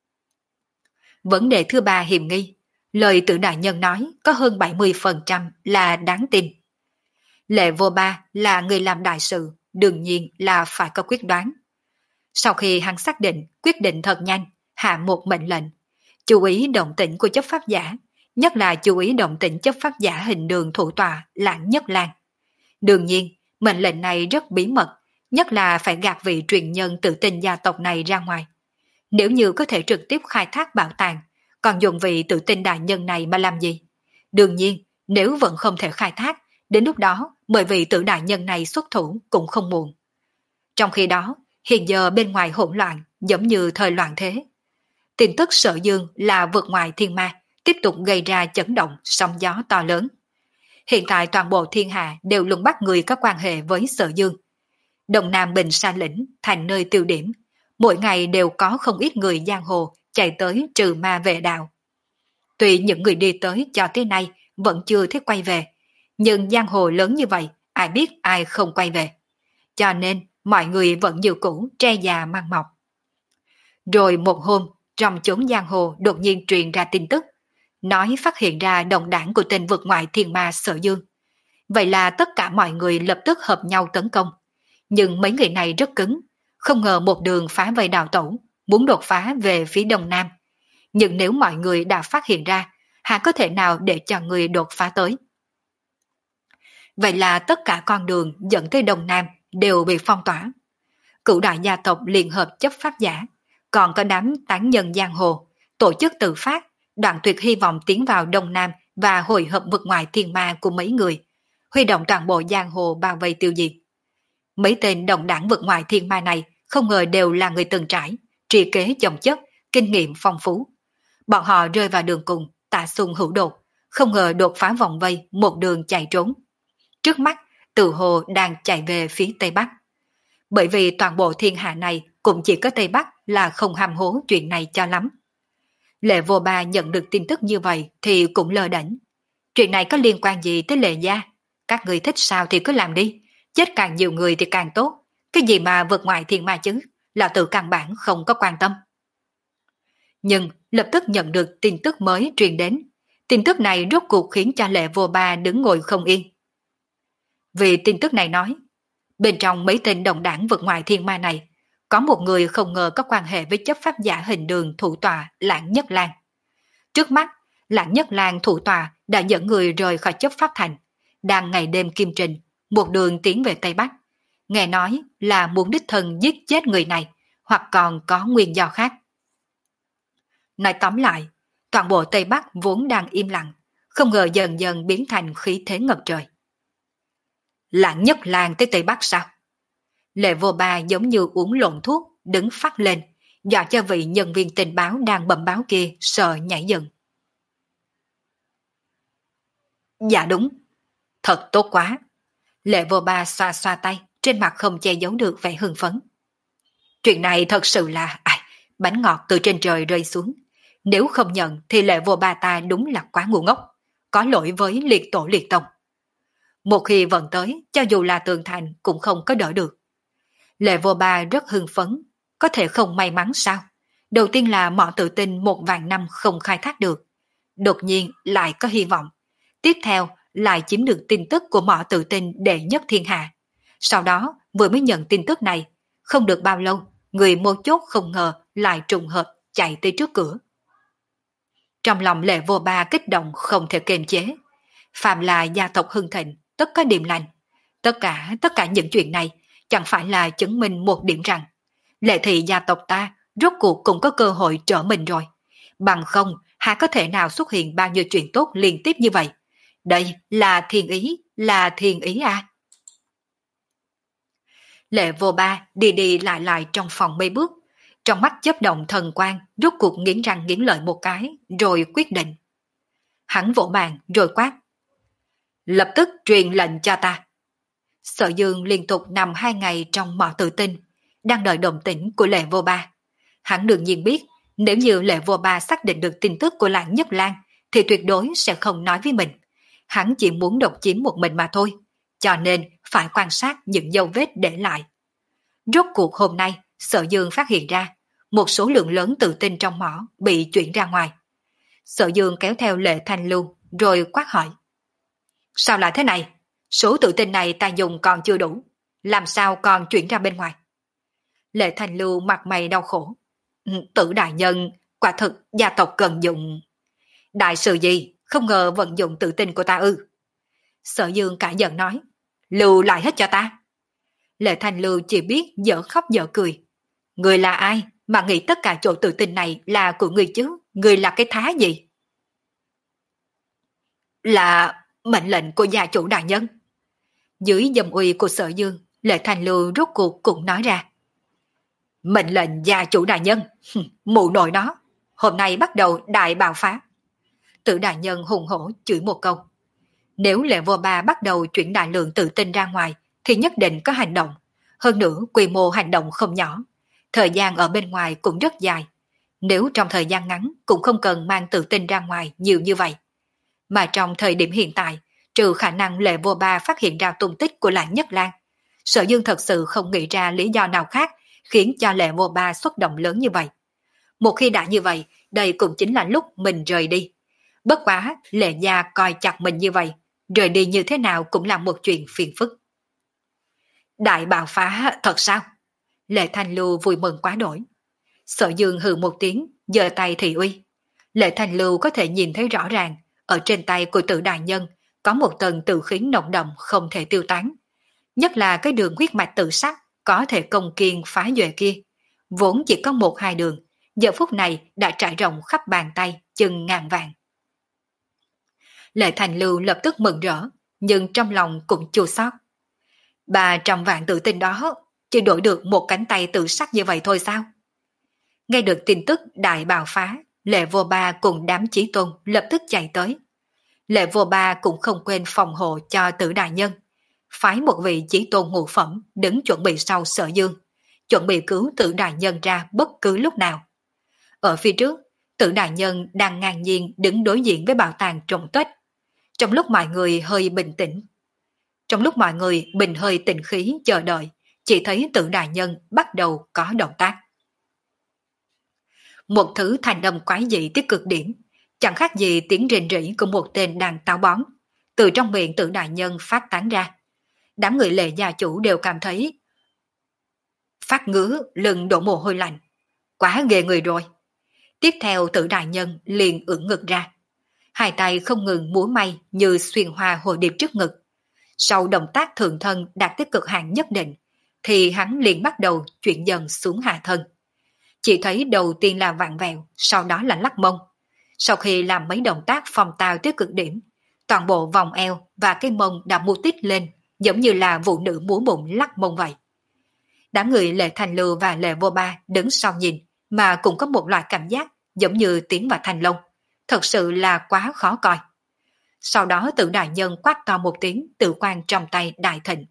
Vấn đề thứ ba hiềm nghi. Lời tự đại nhân nói có hơn bảy mươi phần trăm là đáng tin. Lệ Vô Ba là người làm đại sự, đương nhiên là phải có quyết đoán. Sau khi hắn xác định, quyết định thật nhanh, hạ một mệnh lệnh, chú ý động tĩnh của chấp pháp giả, nhất là chú ý động tĩnh chấp pháp giả hình đường thủ tọa Lãng Nhất Lang. Đương nhiên, mệnh lệnh này rất bí mật, nhất là phải gạt vị truyền nhân tự tin gia tộc này ra ngoài. Nếu như có thể trực tiếp khai thác bảo tàng, còn dùng vị tự tin đại nhân này mà làm gì? Đương nhiên, nếu vẫn không thể khai thác, đến lúc đó mời vị tự đại nhân này xuất thủ cũng không muộn. Trong khi đó, hiện giờ bên ngoài hỗn loạn giống như thời loạn thế. Tin tức Sở Dương là vượt ngoài thiên ma, tiếp tục gây ra chấn động sóng gió to lớn. Hiện tại toàn bộ thiên hạ đều lùng bắt người có quan hệ với Sở Dương. Đông Nam Bình Sa Lĩnh thành nơi tiêu điểm, mỗi ngày đều có không ít người giang hồ chạy tới trừ ma vệ đạo. Tuy những người đi tới cho tới nay vẫn chưa thấy quay về, nhưng giang hồ lớn như vậy, ai biết ai không quay về. Cho nên mọi người vẫn như cũ tre già mang mọc. Rồi một hôm, trong chốn giang hồ đột nhiên truyền ra tin tức, nói phát hiện ra đồng đảng của tên vượt ngoại thiên ma Sở Dương. Vậy là tất cả mọi người lập tức hợp nhau tấn công. Nhưng mấy người này rất cứng, không ngờ một đường phá vây đào tẩu, muốn đột phá về phía đông nam. Nhưng nếu mọi người đã phát hiện ra, há có thể nào để cho người đột phá tới? Vậy là tất cả con đường dẫn tới đông nam đều bị phong tỏa. Cửu đại gia tộc liên hợp chấp pháp giả, còn có đám tán nhân giang hồ, tổ chức tự phát, đoạn tuyệt hy vọng tiến vào đông nam và hội hợp vực ngoại thiên ma của mấy người, huy động toàn bộ giang hồ bao vây tiêu diệt. Mấy tên đồng đảng vực ngoại thiên ma này không ngờ đều là người từng trải, tri kế chồng chất, kinh nghiệm phong phú. Bọn họ rơi vào đường cùng, tà xung hữu đột, không ngờ đột phá vòng vây, một đường chạy trốn. Trước mắt, Từ Hồ đang chạy về phía Tây Bắc. Bởi vì toàn bộ thiên hạ này cũng chỉ có Tây Bắc là không ham hố chuyện này cho lắm. Lệ Vô Ba nhận được tin tức như vậy thì cũng lơ đễnh. Chuyện này có liên quan gì tới Lệ gia? Các người thích sao thì cứ làm đi, chết càng nhiều người thì càng tốt. Cái gì mà vượt ngoại thiên ma chứ, là tự căn bản không có quan tâm. Nhưng lập tức nhận được tin tức mới truyền đến. Tin tức này rốt cuộc khiến cho Lệ Vô Ba đứng ngồi không yên. Vì tin tức này nói, bên trong mấy tên đồng đảng vượt ngoại thiên ma này, có một người không ngờ có quan hệ với chấp pháp giả hình đường thủ tọa Lãng Nhất Lang. Trước mắt, Lãng Nhất Lang thủ tọa đã dẫn người rời khỏi chấp pháp thành, đang ngày đêm kim trình, một đường tiến về Tây Bắc. Nghe nói là muốn đích thân giết chết người này, hoặc còn có nguyên do khác. Nói tóm lại, toàn bộ Tây Bắc vốn đang im lặng, không ngờ dần dần biến thành khí thế ngập trời. Lãng Nhất Lang tới Tây Bắc sao? Lệ Vô Ba giống như uống lộn thuốc, đứng phát lên, dọa cho vị nhân viên tình báo đang bẩm báo kia sợ nhảy dựng. Dạ đúng, thật tốt quá. Lệ Vô Ba xoa xoa tay, trên mặt không che giấu được vẻ hưng phấn. Chuyện này thật sự là à, bánh ngọt từ trên trời rơi xuống. Nếu không nhận thì Lệ Vô Ba ta đúng là quá ngu ngốc, có lỗi với liệt tổ liệt tông. Một khi vận tới, cho dù là tường thành cũng không có đỡ được. Lệ Vô Ba rất hưng phấn, có thể không may mắn sao? Đầu tiên là mỏ tự tin một vạn năm không khai thác được. Đột nhiên lại có hy vọng. Tiếp theo lại chiếm được tin tức của mỏ tự tin đệ nhất thiên hạ. Sau đó vừa mới nhận tin tức này, không được bao lâu, người mô chốt không ngờ lại trùng hợp chạy tới trước cửa. Trong lòng Lệ Vô Ba kích động không thể kiềm chế. Phạm là gia tộc hưng thịnh, tất có điểm lành. Tất cả, tất cả những chuyện này chẳng phải là chứng minh một điểm rằng Lệ thị gia tộc ta rốt cuộc cũng có cơ hội trở mình rồi. Bằng không, há có thể nào xuất hiện bao nhiêu chuyện tốt liên tiếp như vậy. Đây là thiên ý, là thiên ý à. Lệ Vô Ba đi đi lại lại trong phòng mấy bước, trong mắt chớp động thần quang, rốt cuộc nghiến răng nghiến lợi một cái, rồi quyết định. Hắn vỗ bàn rồi quát. Lập tức truyền lệnh cho ta. Sở Dương liên tục nằm hai ngày trong mỏ tự tin, đang đợi động tĩnh của Lệ Vô Ba. Hắn đương nhiên biết, nếu như Lệ Vô Ba xác định được tin tức của Lãng Nhất Lang, thì tuyệt đối sẽ không nói với mình. Hắn chỉ muốn độc chiếm một mình mà thôi, cho nên phải quan sát những dấu vết để lại. Rốt cuộc hôm nay, Sở Dương phát hiện ra, một số lượng lớn tự tin trong mỏ bị chuyển ra ngoài. Sở Dương kéo theo Lệ Thanh Lưu, rồi quát hỏi. Sao lại thế này? Số tự tin này ta dùng còn chưa đủ, làm sao còn chuyển ra bên ngoài? Lệ Thanh Lưu mặt mày đau khổ. Tử đại nhân, quả thực gia tộc cần dùng. Đại sự gì, không ngờ vận dụng tự tin của ta ư? Sở Dương cả giận nói. Lưu lại hết cho ta. Lệ Thanh Lưu chỉ biết dở khóc dở cười. Người là ai mà nghĩ tất cả chỗ tự tin này là của người chứ? Người là cái thá gì? Là mệnh lệnh của gia chủ đại nhân. Dưới dầm uy của Sở Dương, Lệ Thanh Lưu rốt cuộc cũng nói ra. Mệnh lệnh gia chủ đại nhân, mụ nội đó, hôm nay bắt đầu đại bạo phá. Tử đại nhân hùng hổ chửi một câu. Nếu Lệ Vô Ba bắt đầu chuyển đại lượng tự tin ra ngoài, thì nhất định có hành động. Hơn nữa, quy mô hành động không nhỏ. Thời gian ở bên ngoài cũng rất dài. Nếu trong thời gian ngắn cũng không cần mang tự tin ra ngoài nhiều như vậy. Mà trong thời điểm hiện tại, trừ khả năng Lệ Vô Ba phát hiện ra tung tích của Lãng Nhất Lang, Sở Dương thật sự không nghĩ ra lý do nào khác khiến cho Lệ Vô Ba xuất động lớn như vậy. Một khi đã như vậy, đây cũng chính là lúc mình rời đi. Bất quá, Lệ Gia coi chặt mình như vậy, rời đi như thế nào cũng là một chuyện phiền phức. Đại bạo phá thật sao? Lệ Thanh Lưu vui mừng quá đổi. Sở Dương hừ một tiếng, giơ tay thị uy. Lệ Thanh Lưu có thể nhìn thấy rõ ràng, ở trên tay của Tử đại nhân có một tầng tự khí nồng đậm không thể tiêu tán. Nhất là cái đường huyết mạch tự sắc có thể công kiên phá duệ kia, vốn chỉ có một hai đường, giờ phút này đã trải rộng khắp bàn tay chừng ngàn vạn. Lệ Thành Lưu lập tức mừng rỡ, nhưng trong lòng cũng chua xót. Ba trăm vạn tự tin đó, chỉ đổi được một cánh tay tự sắc như vậy thôi sao? Nghe được tin tức đại bạo phá, Lệ Vô Ba cùng đám chí tôn lập tức chạy tới. Lệ Vô Ba cũng không quên phòng hộ cho Tử đại nhân, phái một vị chí tôn ngũ phẩm đứng chuẩn bị sau Sở Dương, chuẩn bị cứu Tử đại nhân ra bất cứ lúc nào. Ở phía trước, Tử đại nhân đang ngang nhiên đứng đối diện với bảo tàng trồng tuếch. Trong lúc mọi người hơi bình tĩnh, trong lúc mọi người bình hơi tĩnh khí chờ đợi, chỉ thấy Tử đại nhân bắt đầu có động tác. Một thứ thanh âm quái dị tới cực điểm, chẳng khác gì tiếng rền rỉ của một tên đang táo bón, từ trong miệng Tử đại nhân phát tán ra. Đám người Lệ gia chủ đều cảm thấy phát ngứa, lưng đổ mồ hôi lạnh. Quá ghê người rồi. Tiếp theo Tử đại nhân liền ưỡn ngực ra. Hai tay không ngừng múa may như xuyên hoa hồ điệp trước ngực. Sau động tác thượng thân đạt tới cực hạn nhất định, thì hắn liền bắt đầu chuyển dần xuống hạ thân. Chỉ thấy đầu tiên là vặn vẹo, sau đó là lắc mông. Sau khi làm mấy động tác phong tao tới cực điểm, toàn bộ vòng eo và cái mông đã mô tít lên, giống như là phụ nữ múa bụng lắc mông vậy. Đám người Lệ Thành Lưu và Lệ Vô Ba đứng sau nhìn, mà cũng có một loại cảm giác giống như tiến vào thành lông. Thật sự là quá khó coi. Sau đó Tử đại nhân quát to một tiếng, tự quan trong tay đại thịnh.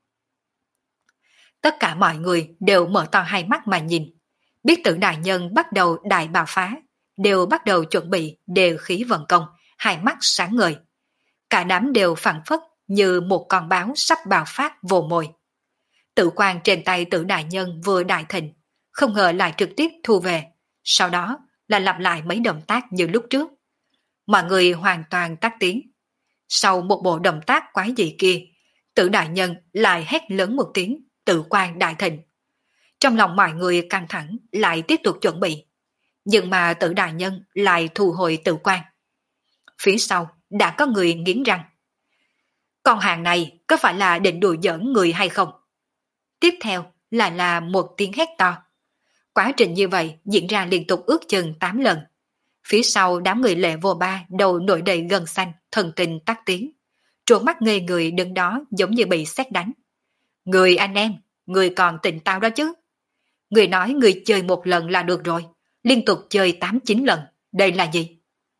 Tất cả mọi người đều mở to hai mắt mà nhìn. Biết Tử đại nhân bắt đầu đại bạo phá, đều bắt đầu chuẩn bị đều khí vận công, hai mắt sáng ngời. Cả đám đều phản phất như một con báo sắp bạo phát vồ mồi. Tự quan trên tay Tử đại nhân vừa đại thịnh, không ngờ lại trực tiếp thu về, sau đó là lặp lại mấy động tác như lúc trước. Mọi người hoàn toàn tắt tiếng. Sau một bộ động tác quái dị kia, Tử đại nhân lại hét lớn một tiếng, tự quan đại thịnh. Trong lòng mọi người căng thẳng lại tiếp tục chuẩn bị. Nhưng mà Tử đại nhân lại thu hồi tự quan. Phía sau đã có người nghiến răng. Con hàng này có phải là định đùa giỡn người hay không? Tiếp theo là là một tiếng hét to. Quá trình như vậy diễn ra liên tục ước chừng tám lần. Phía sau đám người Lệ Vô Ba đầu nổi đầy gân xanh, thần tình tắt tiếng. Trộn mắt ngây người đứng đó giống như bị sét đánh. Người anh em, người còn tỉnh táo đó chứ. Người nói người chơi một lần là được rồi, liên tục chơi tám chín lần, đây là gì?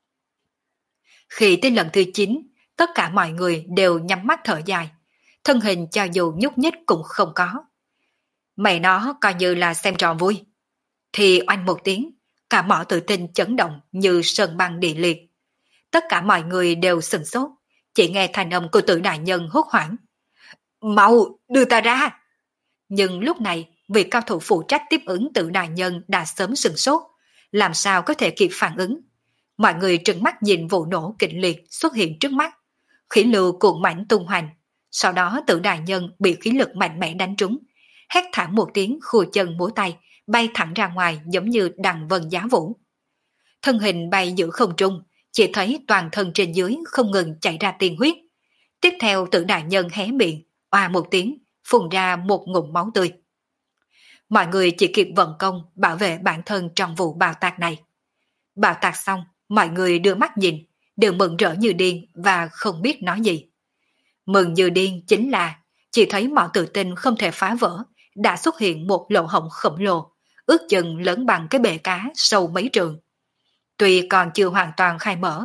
Khi tới lần thứ chín, tất cả mọi người đều nhắm mắt thở dài, thân hình cho dù nhúc nhích cũng không có. Mày nó coi như là xem trò vui. Thì oanh một tiếng, cả mỏ tự tin chấn động như sơn băng địa liệt. Tất cả mọi người đều sửng sốt, chỉ nghe thanh âm của Tử đại nhân hốt hoảng. Mau, đưa ta ra! Nhưng lúc này, vị cao thủ phụ trách tiếp ứng Tử đại nhân đã sớm sửng sốt, làm sao có thể kịp phản ứng. Mọi người trừng mắt nhìn vụ nổ kịch liệt xuất hiện trước mắt. Khí lưu cuộn mảnh tung hoành, sau đó Tử đại nhân bị khí lực mạnh mẽ đánh trúng, hét thảm một tiếng, khua chân múa tay, bay thẳng ra ngoài giống như đằng vân giá vũ. Thân hình bay giữa không trung, chỉ thấy toàn thân trên dưới không ngừng chảy ra tiên huyết. Tiếp theo Tử đại nhân hé miệng, oa một tiếng, phun ra một ngụm máu tươi. Mọi người chỉ kịp vận công bảo vệ bản thân trong vụ bạo tạc này. Bạo tạc xong, mọi người đưa mắt nhìn, đều mừng rỡ như điên và không biết nói gì. Mừng như điên chính là chỉ thấy mỏ tự tin không thể phá vỡ, đã xuất hiện một lỗ hổng khổng lồ, ước chừng lớn bằng cái bể cá sâu mấy trường. Tuy còn chưa hoàn toàn khai mở,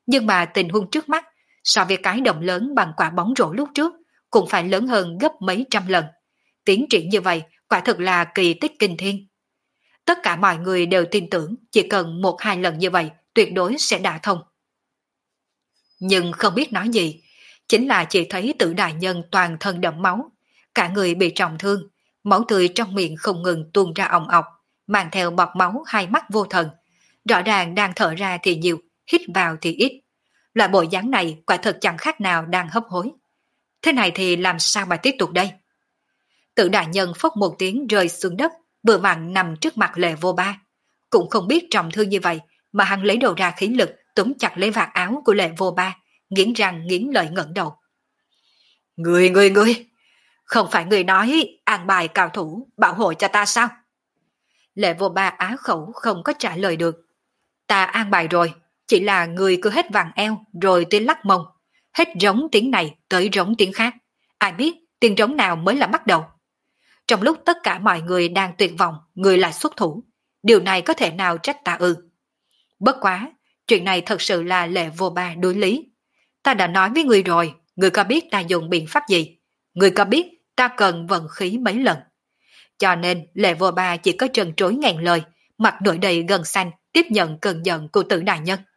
Nhưng mà tình huống trước mắt, so với cái động lớn bằng quả bóng rổ lúc trước, cũng phải lớn hơn gấp mấy trăm lần. Tiến triển như vậy, quả thực là kỳ tích kinh thiên. Tất cả mọi người đều tin tưởng chỉ cần một hai lần như vậy tuyệt đối sẽ đả thông. Nhưng không biết nói gì, chính là chỉ thấy Tử đại nhân toàn thân đẫm máu, cả người bị trọng thương, máu tươi trong miệng không ngừng tuôn ra ong ọc, mang theo bọt máu hai mắt vô thần. Rõ ràng đang thở ra thì nhiều, hít vào thì ít. Loại bộ dáng này quả thật chẳng khác nào đang hấp hối. Thế này thì làm sao mà tiếp tục đây? Tử đại nhân phốc một tiếng rơi xuống đất, vừa vặn nằm trước mặt Lệ Vô Ba. Cũng không biết trọng thương như vậy mà hắn lấy đầu ra khí lực túm chặt lấy vạt áo của Lệ Vô Ba, nghiến răng nghiến lợi ngẩng đầu. Người người người, không phải người nói an bài cao thủ bảo hộ cho ta sao? Lệ Vô Ba á khẩu không có trả lời được. Ta an bài rồi, chỉ là người cứ hết vàng eo rồi tới lắc mông, hết rống tiếng này tới rống tiếng khác. Ai biết tiếng rống nào mới là bắt đầu. Trong lúc tất cả mọi người đang tuyệt vọng, người lại xuất thủ. Điều này có thể nào trách ta ư? Bất quá, chuyện này thật sự là Lệ Vô Ba đối lý. Ta đã nói với người rồi, người có biết ta dùng biện pháp gì? Người có biết ta cần vận khí mấy lần? Cho nên Lệ Vô Ba chỉ có trần trối ngàn lời, mặt nổi đầy gân xanh tiếp nhận cơn giận của Tử đại nhân.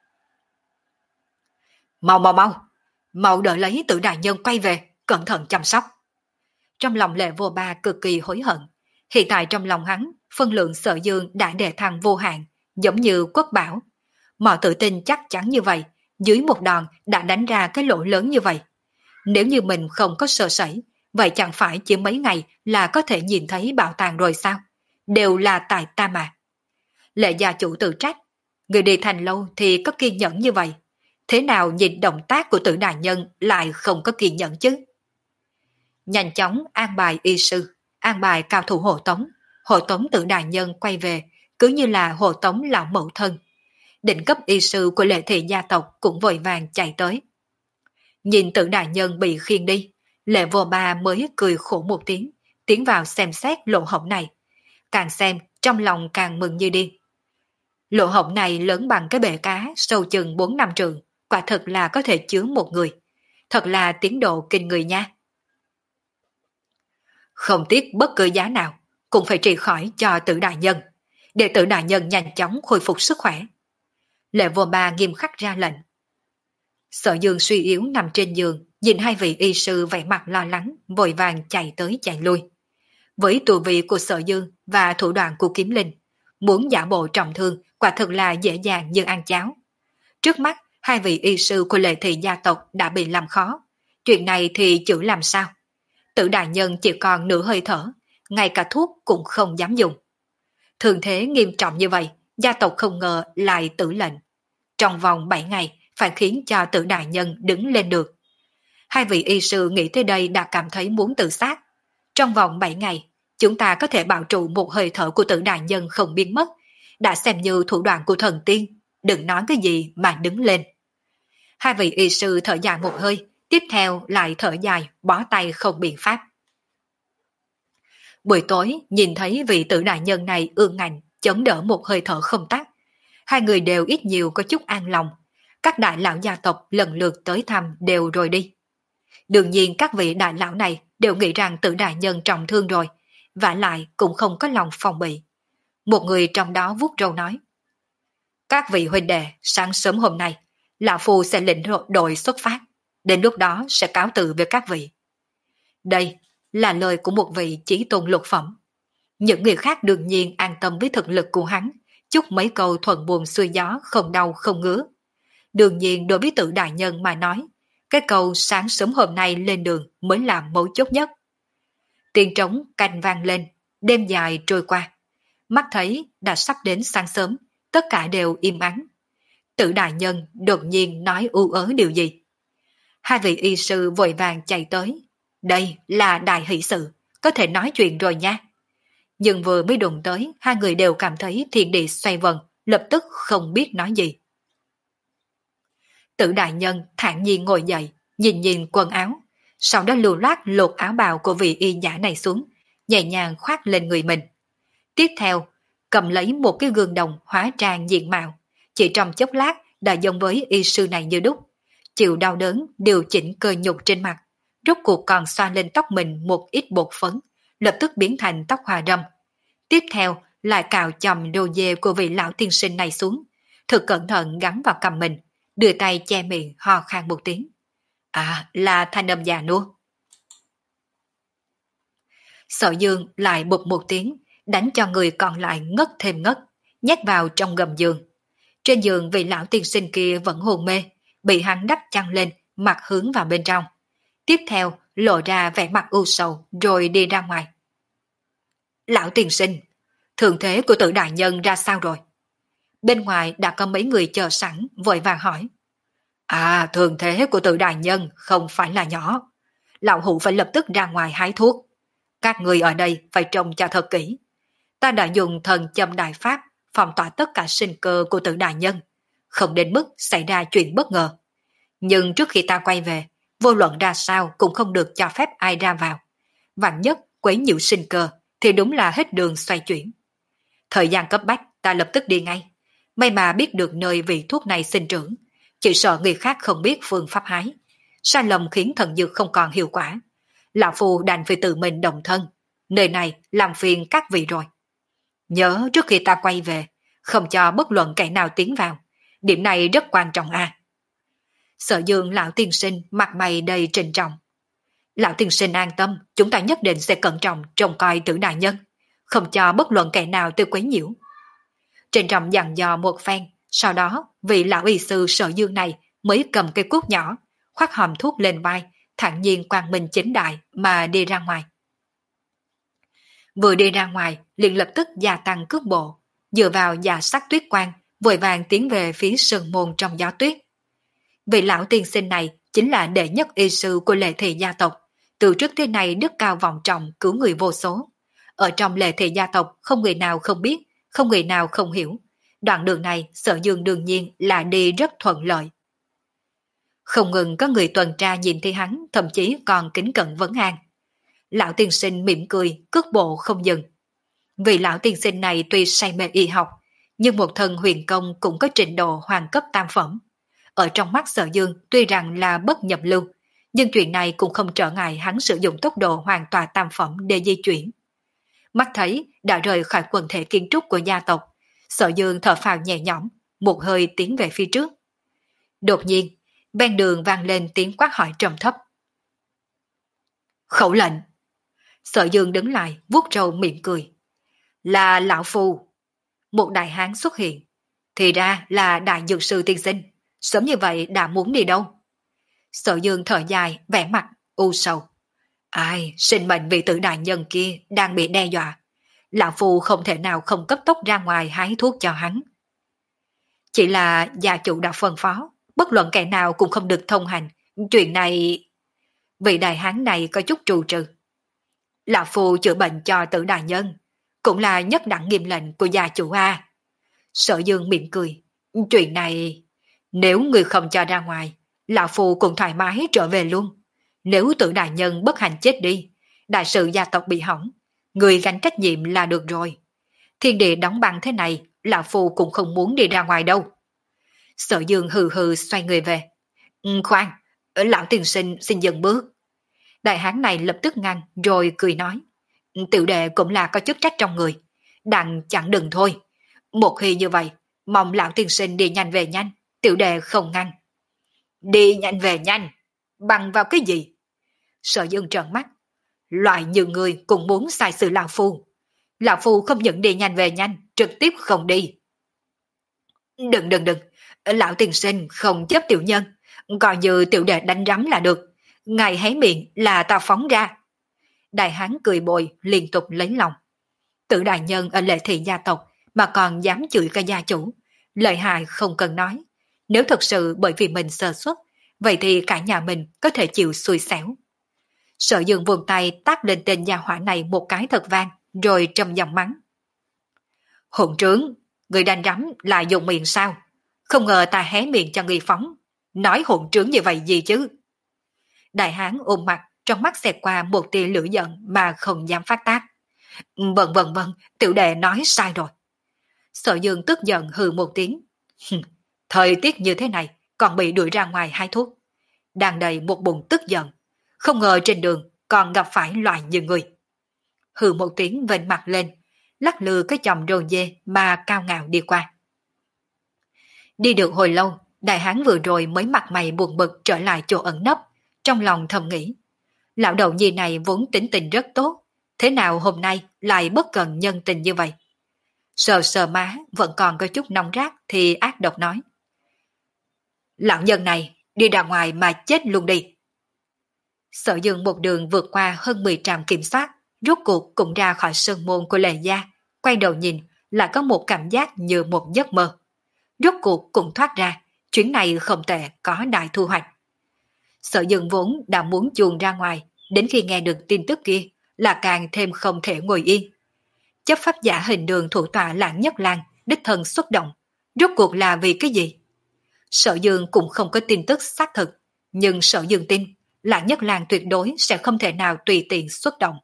Mau mau mau, mau đợi lấy Tử đại nhân quay về, cẩn thận chăm sóc. Trong lòng Lệ Vô Ba cực kỳ hối hận. Hiện tại trong lòng hắn, phân lượng Sở Dương đã đề thăng vô hạn, giống như quốc bảo. Mọi tự tin chắc chắn như vậy, dưới một đòn đã đánh ra cái lỗ lớn như vậy. Nếu như mình không có sơ sẩy, vậy chẳng phải chỉ mấy ngày là có thể nhìn thấy bảo tàng rồi sao? Đều là tại ta mà. Lệ gia chủ tự trách, người đi thành lâu thì có kiên nhẫn như vậy. Thế nào nhìn động tác của Tử đại nhân lại không có kiên nhẫn chứ? Nhanh chóng an bài y sư, an bài cao thủ hộ tống, hộ tống Tử đại nhân quay về, cứ như là hộ tống lão mẫu thân. Định cấp y sư của Lệ thị gia tộc cũng vội vàng chạy tới. Nhìn Tử đại nhân bị khiêng đi, Lệ Vô Ba mới cười khổ một tiếng, tiến vào xem xét lỗ hổng này. Càng xem, trong lòng càng mừng như điên. Lỗ hổng này lớn bằng cái bể cá, sâu chừng bốn năm trượng, quả thật là có thể chứa một người. Thật là tiến độ kinh người nha. Không tiếc bất cứ giá nào, cũng phải trị khỏi cho Tử đại nhân, để Tử đại nhân nhanh chóng khôi phục sức khỏe. Lệ Vô Ba nghiêm khắc ra lệnh. Sở Dương suy yếu nằm trên giường, nhìn hai vị y sư vẻ mặt lo lắng, vội vàng chạy tới chạy lui. Với tù vị của Sở Dương và thủ đoạn của Kiếm Linh, muốn giả bộ trọng thương quả thực là dễ dàng như ăn cháo. Trước mắt, hai vị y sư của Lệ thị gia tộc đã bị làm khó. Chuyện này thì chữ làm sao? Tử đại nhân chỉ còn nửa hơi thở, ngay cả thuốc cũng không dám dùng. Thường thế nghiêm trọng như vậy, gia tộc không ngờ lại tử lệnh. Trong vòng bảy ngày phải khiến cho Tử đại nhân đứng lên được. Hai vị y sư nghĩ tới đây đã cảm thấy muốn tự sát. Trong vòng bảy ngày, chúng ta có thể bảo trụ một hơi thở của Tử đại nhân không biến mất, đã xem như thủ đoạn của thần tiên, đừng nói cái gì mà đứng lên. Hai vị y sư thở dài một hơi, tiếp theo lại thở dài, bó tay không biện pháp. Buổi tối, nhìn thấy vị Tử đại nhân này ương ngạnh, chống đỡ một hơi thở không tắt. Hai người đều ít nhiều có chút an lòng. Các đại lão gia tộc lần lượt tới thăm đều rồi đi. Đương nhiên các vị đại lão này đều nghĩ rằng Tử đại nhân trọng thương rồi, vả lại cũng không có lòng phòng bị. Một người trong đó vuốt râu nói. Các vị huynh đệ, sáng sớm hôm nay, lão phu sẽ lĩnh đội xuất phát. Đến lúc đó sẽ cáo từ với các vị. Đây là lời của một vị chí tôn lục phẩm. Những người khác đương nhiên an tâm với thực lực của hắn, chúc mấy câu thuận buồm xuôi gió, không đau không ngứa. Đương nhiên đối với Tử đại nhân mà nói, cái câu sáng sớm hôm nay lên đường mới là mấu chốt nhất. Tiếng trống canh vang lên, đêm dài trôi qua. Mắt thấy đã sắp đến sáng sớm, tất cả đều im ắng. Tử đại nhân đột nhiên nói u ớ điều gì. Hai vị y sư vội vàng chạy tới. Đây là đại hỷ sự, có thể nói chuyện rồi nha. Nhưng vừa mới đụng tới, hai người đều cảm thấy thiên địa xoay vần, lập tức không biết nói gì. Tử đại nhân thản nhiên ngồi dậy, nhìn nhìn quần áo, sau đó lưu loát lột áo bào của vị y giả này xuống, nhẹ nhàng khoác lên người mình. Tiếp theo, cầm lấy một cái gương đồng hóa trang diện mạo, chỉ trong chốc lát đã giống với y sư này như đúc, chịu đau đớn điều chỉnh cơ nhục trên mặt, rốt cuộc còn xoa lên tóc mình một ít bột phấn, lập tức biến thành tóc hoa râm. Tiếp theo lại cạo chòm đồ dê của vị lão tiên sinh này xuống, thật cẩn thận gắn vào cằm mình, đưa tay che miệng ho khan một tiếng. À, là thanh âm già nua. Sở Dương lại bụp một tiếng, đánh cho người còn lại ngất thêm ngất, nhét vào trong gầm giường. Trên giường vị lão tiên sinh kia vẫn hôn mê, bị hắn đắp chăn lên, mặt hướng vào bên trong. Tiếp theo lộ ra vẻ mặt u sầu rồi đi ra ngoài. Lão tiên sinh, thường thế của Tử đại nhân ra sao rồi? Bên ngoài đã có mấy người chờ sẵn, vội vàng hỏi. À, thường thế của Tử đại nhân không phải là nhỏ. Lão hủ phải lập tức ra ngoài hái thuốc. Các người ở đây phải trông cho thật kỹ. Ta đã dùng thần châm đại pháp phong tỏa tất cả sinh cơ của Tử đại nhân, không đến mức xảy ra chuyện bất ngờ. Nhưng trước khi ta quay về, vô luận ra sao cũng không được cho phép ai ra vào. Vạn nhất quấy nhiễu sinh cơ thì đúng là hết đường xoay chuyển. Thời gian cấp bách, ta lập tức đi ngay. May mà biết được nơi vị thuốc này sinh trưởng, chỉ sợ người khác không biết phương pháp hái. Sai lầm khiến thần dược không còn hiệu quả. Lão Phu đành phải tự mình đồng thân. Nơi này làm phiền các vị rồi. Nhớ trước khi ta quay về, không cho bất luận kẻ nào tiến vào. Điểm này rất quan trọng à. Sở Dương lão tiên sinh mặt mày đầy trịnh trọng. Lão tiên sinh an tâm, chúng ta nhất định sẽ cẩn trọng trông coi Tử đại nhân, không cho bất luận kẻ nào tới quấy nhiễu. Trịnh trọng dặn dò một phen, sau đó vị lão y sư Sở Dương này mới cầm cây cuốc nhỏ, khoác hòm thuốc lên vai, thản nhiên quang minh chính đại mà đi ra ngoài. Vừa đi ra ngoài, liền lập tức gia tăng cước bộ, dựa vào dạ sắc tuyết quang, vội vàng tiến về phía sơn môn trong gió tuyết. Vị lão tiên sinh này chính là đệ nhất y sư của Lệ Thị gia tộc, từ trước tới nay đức cao vọng trọng, cứu người vô số. Ở trong Lệ Thị gia tộc không người nào không biết, không người nào không hiểu. Đoạn đường này Sở Dương đương nhiên là đi rất thuận lợi. Không ngừng có người tuần tra nhìn thấy hắn, thậm chí còn kính cận vấn an. Lão tiên sinh mỉm cười, cước bộ không dừng. Vì lão tiên sinh này tuy say mê y học, nhưng một thân huyền công cũng có trình độ hoàng cấp tam phẩm. Ở trong mắt Sở Dương tuy rằng là bất nhập lưu, nhưng chuyện này cũng không trở ngại hắn sử dụng tốc độ hoàn toàn tam phẩm để di chuyển. Mắt thấy đã rời khỏi quần thể kiến trúc của gia tộc, Sở Dương thở phào nhẹ nhõm, một hơi tiến về phía trước. Đột nhiên, ven đường vang lên tiếng quát hỏi trầm thấp. Khẩu lệnh. Sở Dương đứng lại, vuốt râu mỉm cười. Là lão phu. Một đại hán xuất hiện. Thì ra là đại dược sư tiên sinh. Sớm như vậy đã muốn đi đâu? Sở Dương thở dài, vẻ mặt u sầu. Ai, sinh mệnh vị tử đại nhân kia đang bị đe dọa. Lão phu không thể nào không cấp tốc ra ngoài hái thuốc cho hắn. Chỉ là gia chủ đã phân phó, bất luận kẻ nào cũng không được thông hành. Chuyện này... Vị đại hán này có chút trù trừ. Lão phu chữa bệnh cho tử đại nhân, cũng là nhất đẳng nghiêm lệnh của gia chủ A. Sở Dương mỉm cười. Chuyện này... Nếu người không cho ra ngoài, lão phu cũng thoải mái trở về luôn. Nếu tử đại nhân bất hạnh chết đi, đại sự gia tộc bị hỏng, người gánh trách nhiệm là được rồi. Thiên địa đóng băng thế này, lão phu cũng không muốn đi ra ngoài đâu. Sở Dương hừ hừ xoay người về. Ừ, khoan, lão tiên sinh xin dừng bước. Đại hán này lập tức ngăn rồi cười nói. Tiểu đệ cũng là có chức trách trong người, đặng chẳng đừng thôi. Một khi như vậy, mong lão tiên sinh đi nhanh về nhanh, tiểu đệ không ngăn. Đi nhanh về nhanh, bằng vào cái gì? Sở Dương trợn mắt. Loại như người cũng muốn sai sự lão phu. Lão phu không những đi nhanh về nhanh, trực tiếp không đi. Đừng đừng đừng, lão tiên sinh không chấp tiểu nhân, coi như tiểu đệ đánh rắm là được. Ngài hé miệng là ta phóng ra. Đại hán cười bồi liên tục lấy lòng. Tử đại nhân ở Lệ Thị gia tộc mà còn dám chửi cả gia chủ, lợi hại không cần nói. Nếu thật sự bởi vì mình sơ suất, vậy thì cả nhà mình có thể chịu xui xẻo. Sở Dương vươn tay tát lên tên gia hỏa này một cái thật vang, rồi trầm giọng mắng. Hỗn trướng, người đánh rắm lại dùng miệng sao? Không ngờ ta hé miệng cho người phóng. Nói hỗn trướng như vậy gì chứ? Đại hán ôm mặt, trong mắt xẹt qua một tia lửa giận mà không dám phát tác. Vâng vâng vâng, tiểu đệ nói sai rồi. Sở Dương tức giận hừ một tiếng. Thời tiết như thế này còn bị đuổi ra ngoài hái thuốc. Đang đầy một bụng tức giận, không ngờ trên đường còn gặp phải loại như người. Hừ một tiếng vênh mặt lên, lắc lư cái chòm râu dê mà cao ngạo đi qua. Đi được hồi lâu, đại hán vừa rồi mới mặt mày buồn bực trở lại chỗ ẩn nấp, trong lòng thầm nghĩ. Lão đầu nhi này vốn tính tình rất tốt, thế nào hôm nay lại bất cần nhân tình như vậy? Sờ sờ má vẫn còn có chút nóng rát thì ác độc nói. Lão nhân này đi ra ngoài mà chết luôn đi. Sở Dương một đường vượt qua hơn mười trạm kiểm soát, rốt cuộc cũng ra khỏi sơn môn của Lệ Gia, quay đầu nhìn lại có một cảm giác như một giấc mơ. Rốt cuộc cũng thoát ra, chuyến này không tệ, có đại thu hoạch. Sở Dương vốn đã muốn chuồn ra ngoài, đến khi nghe được tin tức kia là càng thêm không thể ngồi yên. Chấp pháp giả hình đường thủ tọa Lãng Nhất Lang đích thân xuất động, rốt cuộc là vì cái gì? Sở Dương cũng không có tin tức xác thực, nhưng Sở Dương tin Lãng Nhất Lang tuyệt đối sẽ không thể nào tùy tiện xuất động.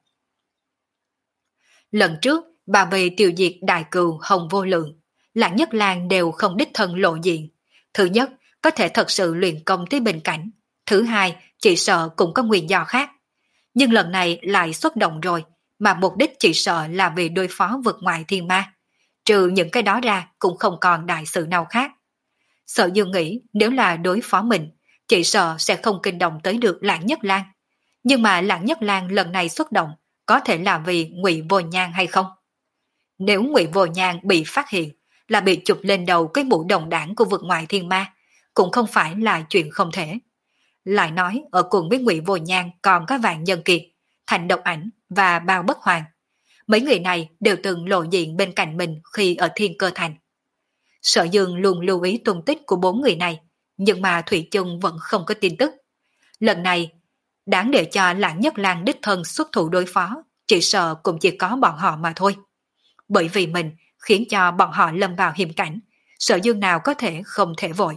Lần trước, bà vì tiêu diệt đại cừu Hồng Vô Lượng, Lãng Nhất Lang đều không đích thân lộ diện. Thứ nhất, có thể thật sự luyện công tới bình cảnh. Thứ hai, chỉ sợ cũng có nguyên do khác. Nhưng lần này lại xuất động rồi, mà mục đích chỉ sợ là vì đối phó vượt ngoại thiên ma. Trừ những cái đó ra cũng không còn đại sự nào khác. Sở Dương nghĩ nếu là đối phó mình, chỉ sợ sẽ không kinh động tới được Lãng Nhất Lang. Nhưng mà Lãng Nhất Lang lần này xuất động có thể là vì Ngụy Vô Nhan hay không? Nếu Ngụy Vô Nhan bị phát hiện là bị chụp lên đầu cái mũ đồng đảng của vượt ngoại thiên ma, cũng không phải là chuyện không thể. Lại nói ở cùng với Ngụy Vô Nhan còn có Vạn Nhân Kiệt, Thành Độc Ảnh và Bao Bất Hoàng. Mấy người này đều từng lộ diện bên cạnh mình khi ở Thiên Cơ Thành. Sở Dương luôn lưu ý tung tích của bốn người này, nhưng mà Thủy chung vẫn không có tin tức. Lần này, đáng để cho Lãng Nhất Lang đích thân xuất thủ đối phó, chỉ sợ cũng chỉ có bọn họ mà thôi. Bởi vì mình khiến cho bọn họ lâm vào hiểm cảnh, Sở Dương nào có thể không thể vội.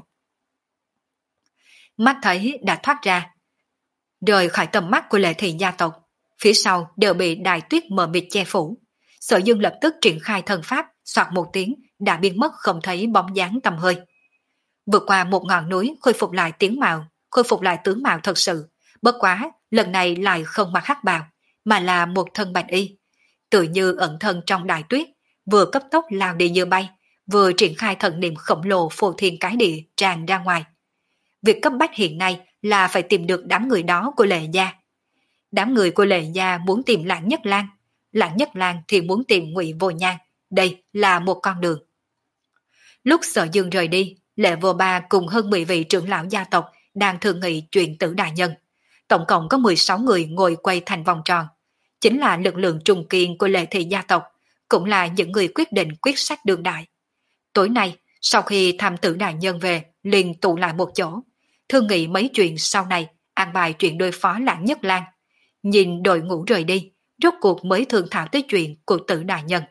Mắt thấy đã thoát ra, rời khỏi tầm mắt của Lệ Thị gia tộc, phía sau đều bị đại tuyết mờ mịt che phủ. Sở Dương lập tức triển khai thần pháp, soạt một tiếng đã biến mất không thấy bóng dáng tầm hơi. Vượt qua một ngọn núi khôi phục lại tiếng mạo, khôi phục lại tướng mạo thật sự, bất quá lần này lại không mặc hắc bào, mà là một thân bạch y, tự như ẩn thân trong đại tuyết, vừa cấp tốc lao đi như bay, vừa triển khai thần niệm khổng lồ phô thiên cái địa tràn ra ngoài. Việc cấp bách hiện nay là phải tìm được đám người đó của Lệ Gia. Đám người của Lệ Gia muốn tìm Lãng Nhất Lang, Lãng Nhất Lang thì muốn tìm Ngụy Vô Nhan, đây là một con đường. Lúc Sở Dương rời đi, Lệ Vô Ba cùng hơn mười vị trưởng lão gia tộc đang thương nghị chuyện Tử đại nhân. Tổng cộng có mười sáu người ngồi quay thành vòng tròn, chính là lực lượng trung kiên của Lệ Thị gia tộc, cũng là những người quyết định quyết sách đương đại. Tối nay, sau khi tham Tử đại nhân về, liền tụ lại một chỗ, thương nghị mấy chuyện sau này, an bài chuyện đối phó Lãng Nhất Lang. Nhìn đội ngũ rời đi, rốt cuộc mới thương thảo tới chuyện của Tử đại nhân.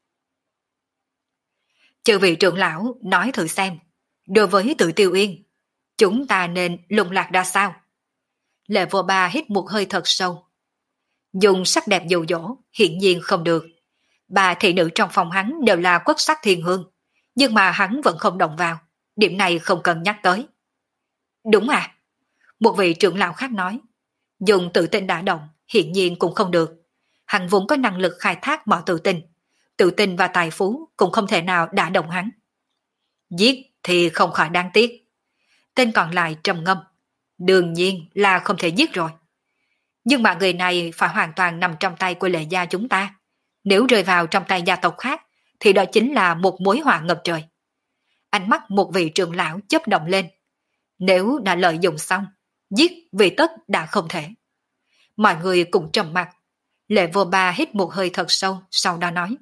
Chư vị trưởng lão nói thử xem, đối với Tử Tiêu Uyên, chúng ta nên lung lạc ra sao? Lệ Vô Ba hít một hơi thật sâu. Dùng sắc đẹp dụ dỗ, hiển nhiên không được. Ba thị nữ trong phòng hắn đều là quốc sắc thiên hương, nhưng mà hắn vẫn không động vào, điểm này không cần nhắc tới. Đúng à? Một vị trưởng lão khác nói, dùng tự tin đả động, hiển nhiên cũng không được. Hắn vốn có năng lực khai thác mọi tự tin, tự tin và tài phú cũng không thể nào đả động hắn. Giết thì không khỏi đáng tiếc. Tên còn lại trầm ngâm, đương nhiên là không thể giết rồi. Nhưng mà người này phải hoàn toàn nằm trong tay của Lệ Gia chúng ta. Nếu rơi vào trong tay gia tộc khác, thì đó chính là một mối họa ngập trời. Ánh mắt một vị trưởng lão chớp động lên. Nếu đã lợi dụng xong, giết vì tất đã không thể. Mọi người cũng trầm mặc. Lệ Vô Ba hít một hơi thật sâu, sau đó nói.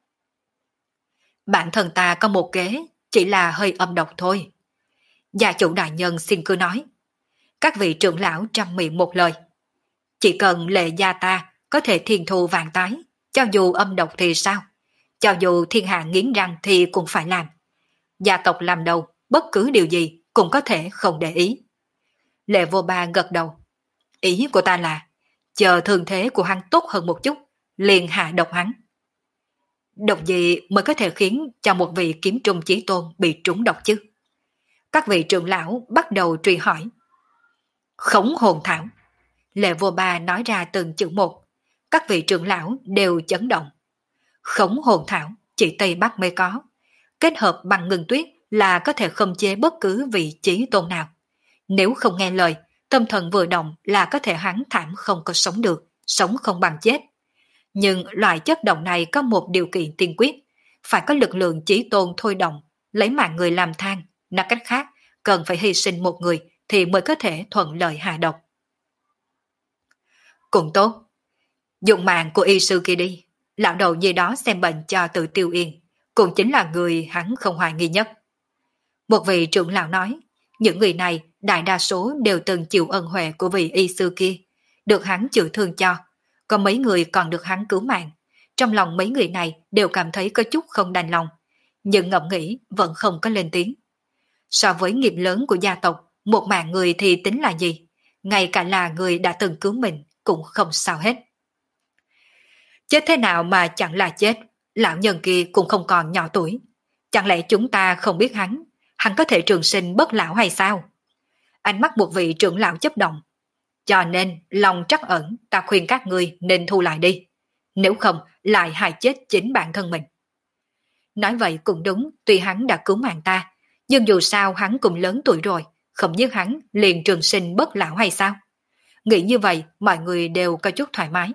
Bản thân ta có một kế, chỉ là hơi âm độc thôi. Gia chủ đại nhân xin cứ nói. Các vị trưởng lão trăm miệng một lời. Chỉ cần Lệ Gia ta có thể thiên thu vạn tái, cho dù âm độc thì sao? Cho dù thiên hạ nghiến răng thì cũng phải làm. Gia tộc làm đầu, bất cứ điều gì cũng có thể không để ý. Lệ Vô Ba gật đầu. Ý của ta là, chờ thương thế của hắn tốt hơn một chút, liền hạ độc hắn. Độc gì mới có thể khiến cho một vị kiếm trung chí tôn bị trúng độc chứ? Các vị trưởng lão bắt đầu truy hỏi. Khống hồn thảo. Lệ Vô Ba nói ra từng chữ một. Các vị trưởng lão đều chấn động. Khống hồn thảo chỉ Tây Bắc mới có. Kết hợp bằng ngừng tuyết là có thể khống chế bất cứ vị trí tôn nào. Nếu không nghe lời, tâm thần vừa động là có thể hắn thảm không có sống được, sống không bằng chết. Nhưng loại chất động này có một điều kiện tiên quyết, phải có lực lượng chí tôn thôi động, lấy mạng người làm than, nói cách khác, cần phải hy sinh một người thì mới có thể thuận lợi hạ độc. Cũng tốt, dùng mạng của y sư kia đi, lão đầu gì đó xem bệnh cho tự tiêu yên, cũng chính là người hắn không hoài nghi nhất. Một vị trưởng lão nói, những người này đại đa số đều từng chịu ân huệ của vị y sư kia, được hắn chữa thương cho, có mấy người còn được hắn cứu mạng. Trong lòng mấy người này đều cảm thấy có chút không đành lòng, nhưng ngẫm nghĩ vẫn không có lên tiếng. So với nghiệp lớn của gia tộc, một mạng người thì tính là gì? Ngay cả là người đã từng cứu mình cũng không sao hết. Chết thế nào mà chẳng là chết, lão nhân kia cũng không còn nhỏ tuổi. Chẳng lẽ chúng ta không biết hắn, hắn có thể trường sinh bất lão hay sao? Ánh mắt một vị trưởng lão chấp động. Cho nên, lòng trắc ẩn, ta khuyên các ngươi nên thu lại đi. Nếu không, lại hại chết chính bản thân mình. Nói vậy cũng đúng, tuy hắn đã cứu mạng ta, nhưng dù sao hắn cũng lớn tuổi rồi, không như hắn liền trường sinh bất lão hay sao? Nghĩ như vậy, mọi người đều có chút thoải mái.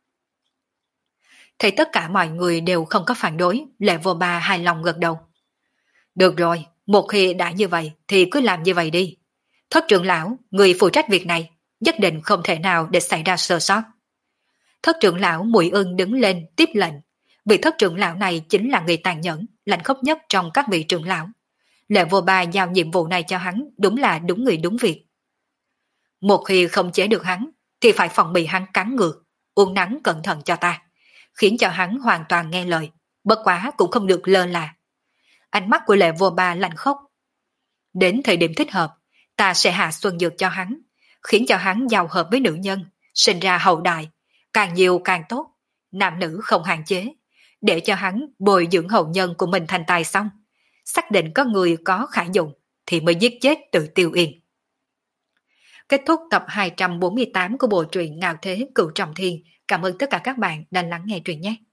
Thấy tất cả mọi người đều không có phản đối, Lệ Vô Ba hài lòng gật đầu. Được rồi, một khi đã như vậy thì cứ làm như vậy đi. Thất trưởng lão, người phụ trách việc này, nhất định không thể nào để xảy ra sơ sót. Thất trưởng lão Mùi Ưng đứng lên tiếp lệnh. Vị thất trưởng lão này chính là người tàn nhẫn, lạnh khốc nhất trong các vị trưởng lão. Lệ Vô Ba giao nhiệm vụ này cho hắn đúng là đúng người đúng việc. Một khi không chế được hắn, thì phải phòng bị hắn cắn ngược, uống nắng cẩn thận cho ta, khiến cho hắn hoàn toàn nghe lời, bất quá cũng không được lơ là. Ánh mắt của Lệ Vô Ba lạnh khốc. Đến thời điểm thích hợp, ta sẽ hạ xuân dược cho hắn, khiến cho hắn giao hợp với nữ nhân, sinh ra hậu đại, càng nhiều càng tốt, nam nữ không hạn chế, để cho hắn bồi dưỡng hậu nhân của mình thành tài xong, xác định có người có khả dụng thì mới giết chết Tự Tiêu Yên. Kết thúc tập hai trăm bốn mươi tám của bộ truyện Ngạo Thế Cửu Trọng Thiên. Cảm ơn tất cả các bạn đã lắng nghe truyện nhé.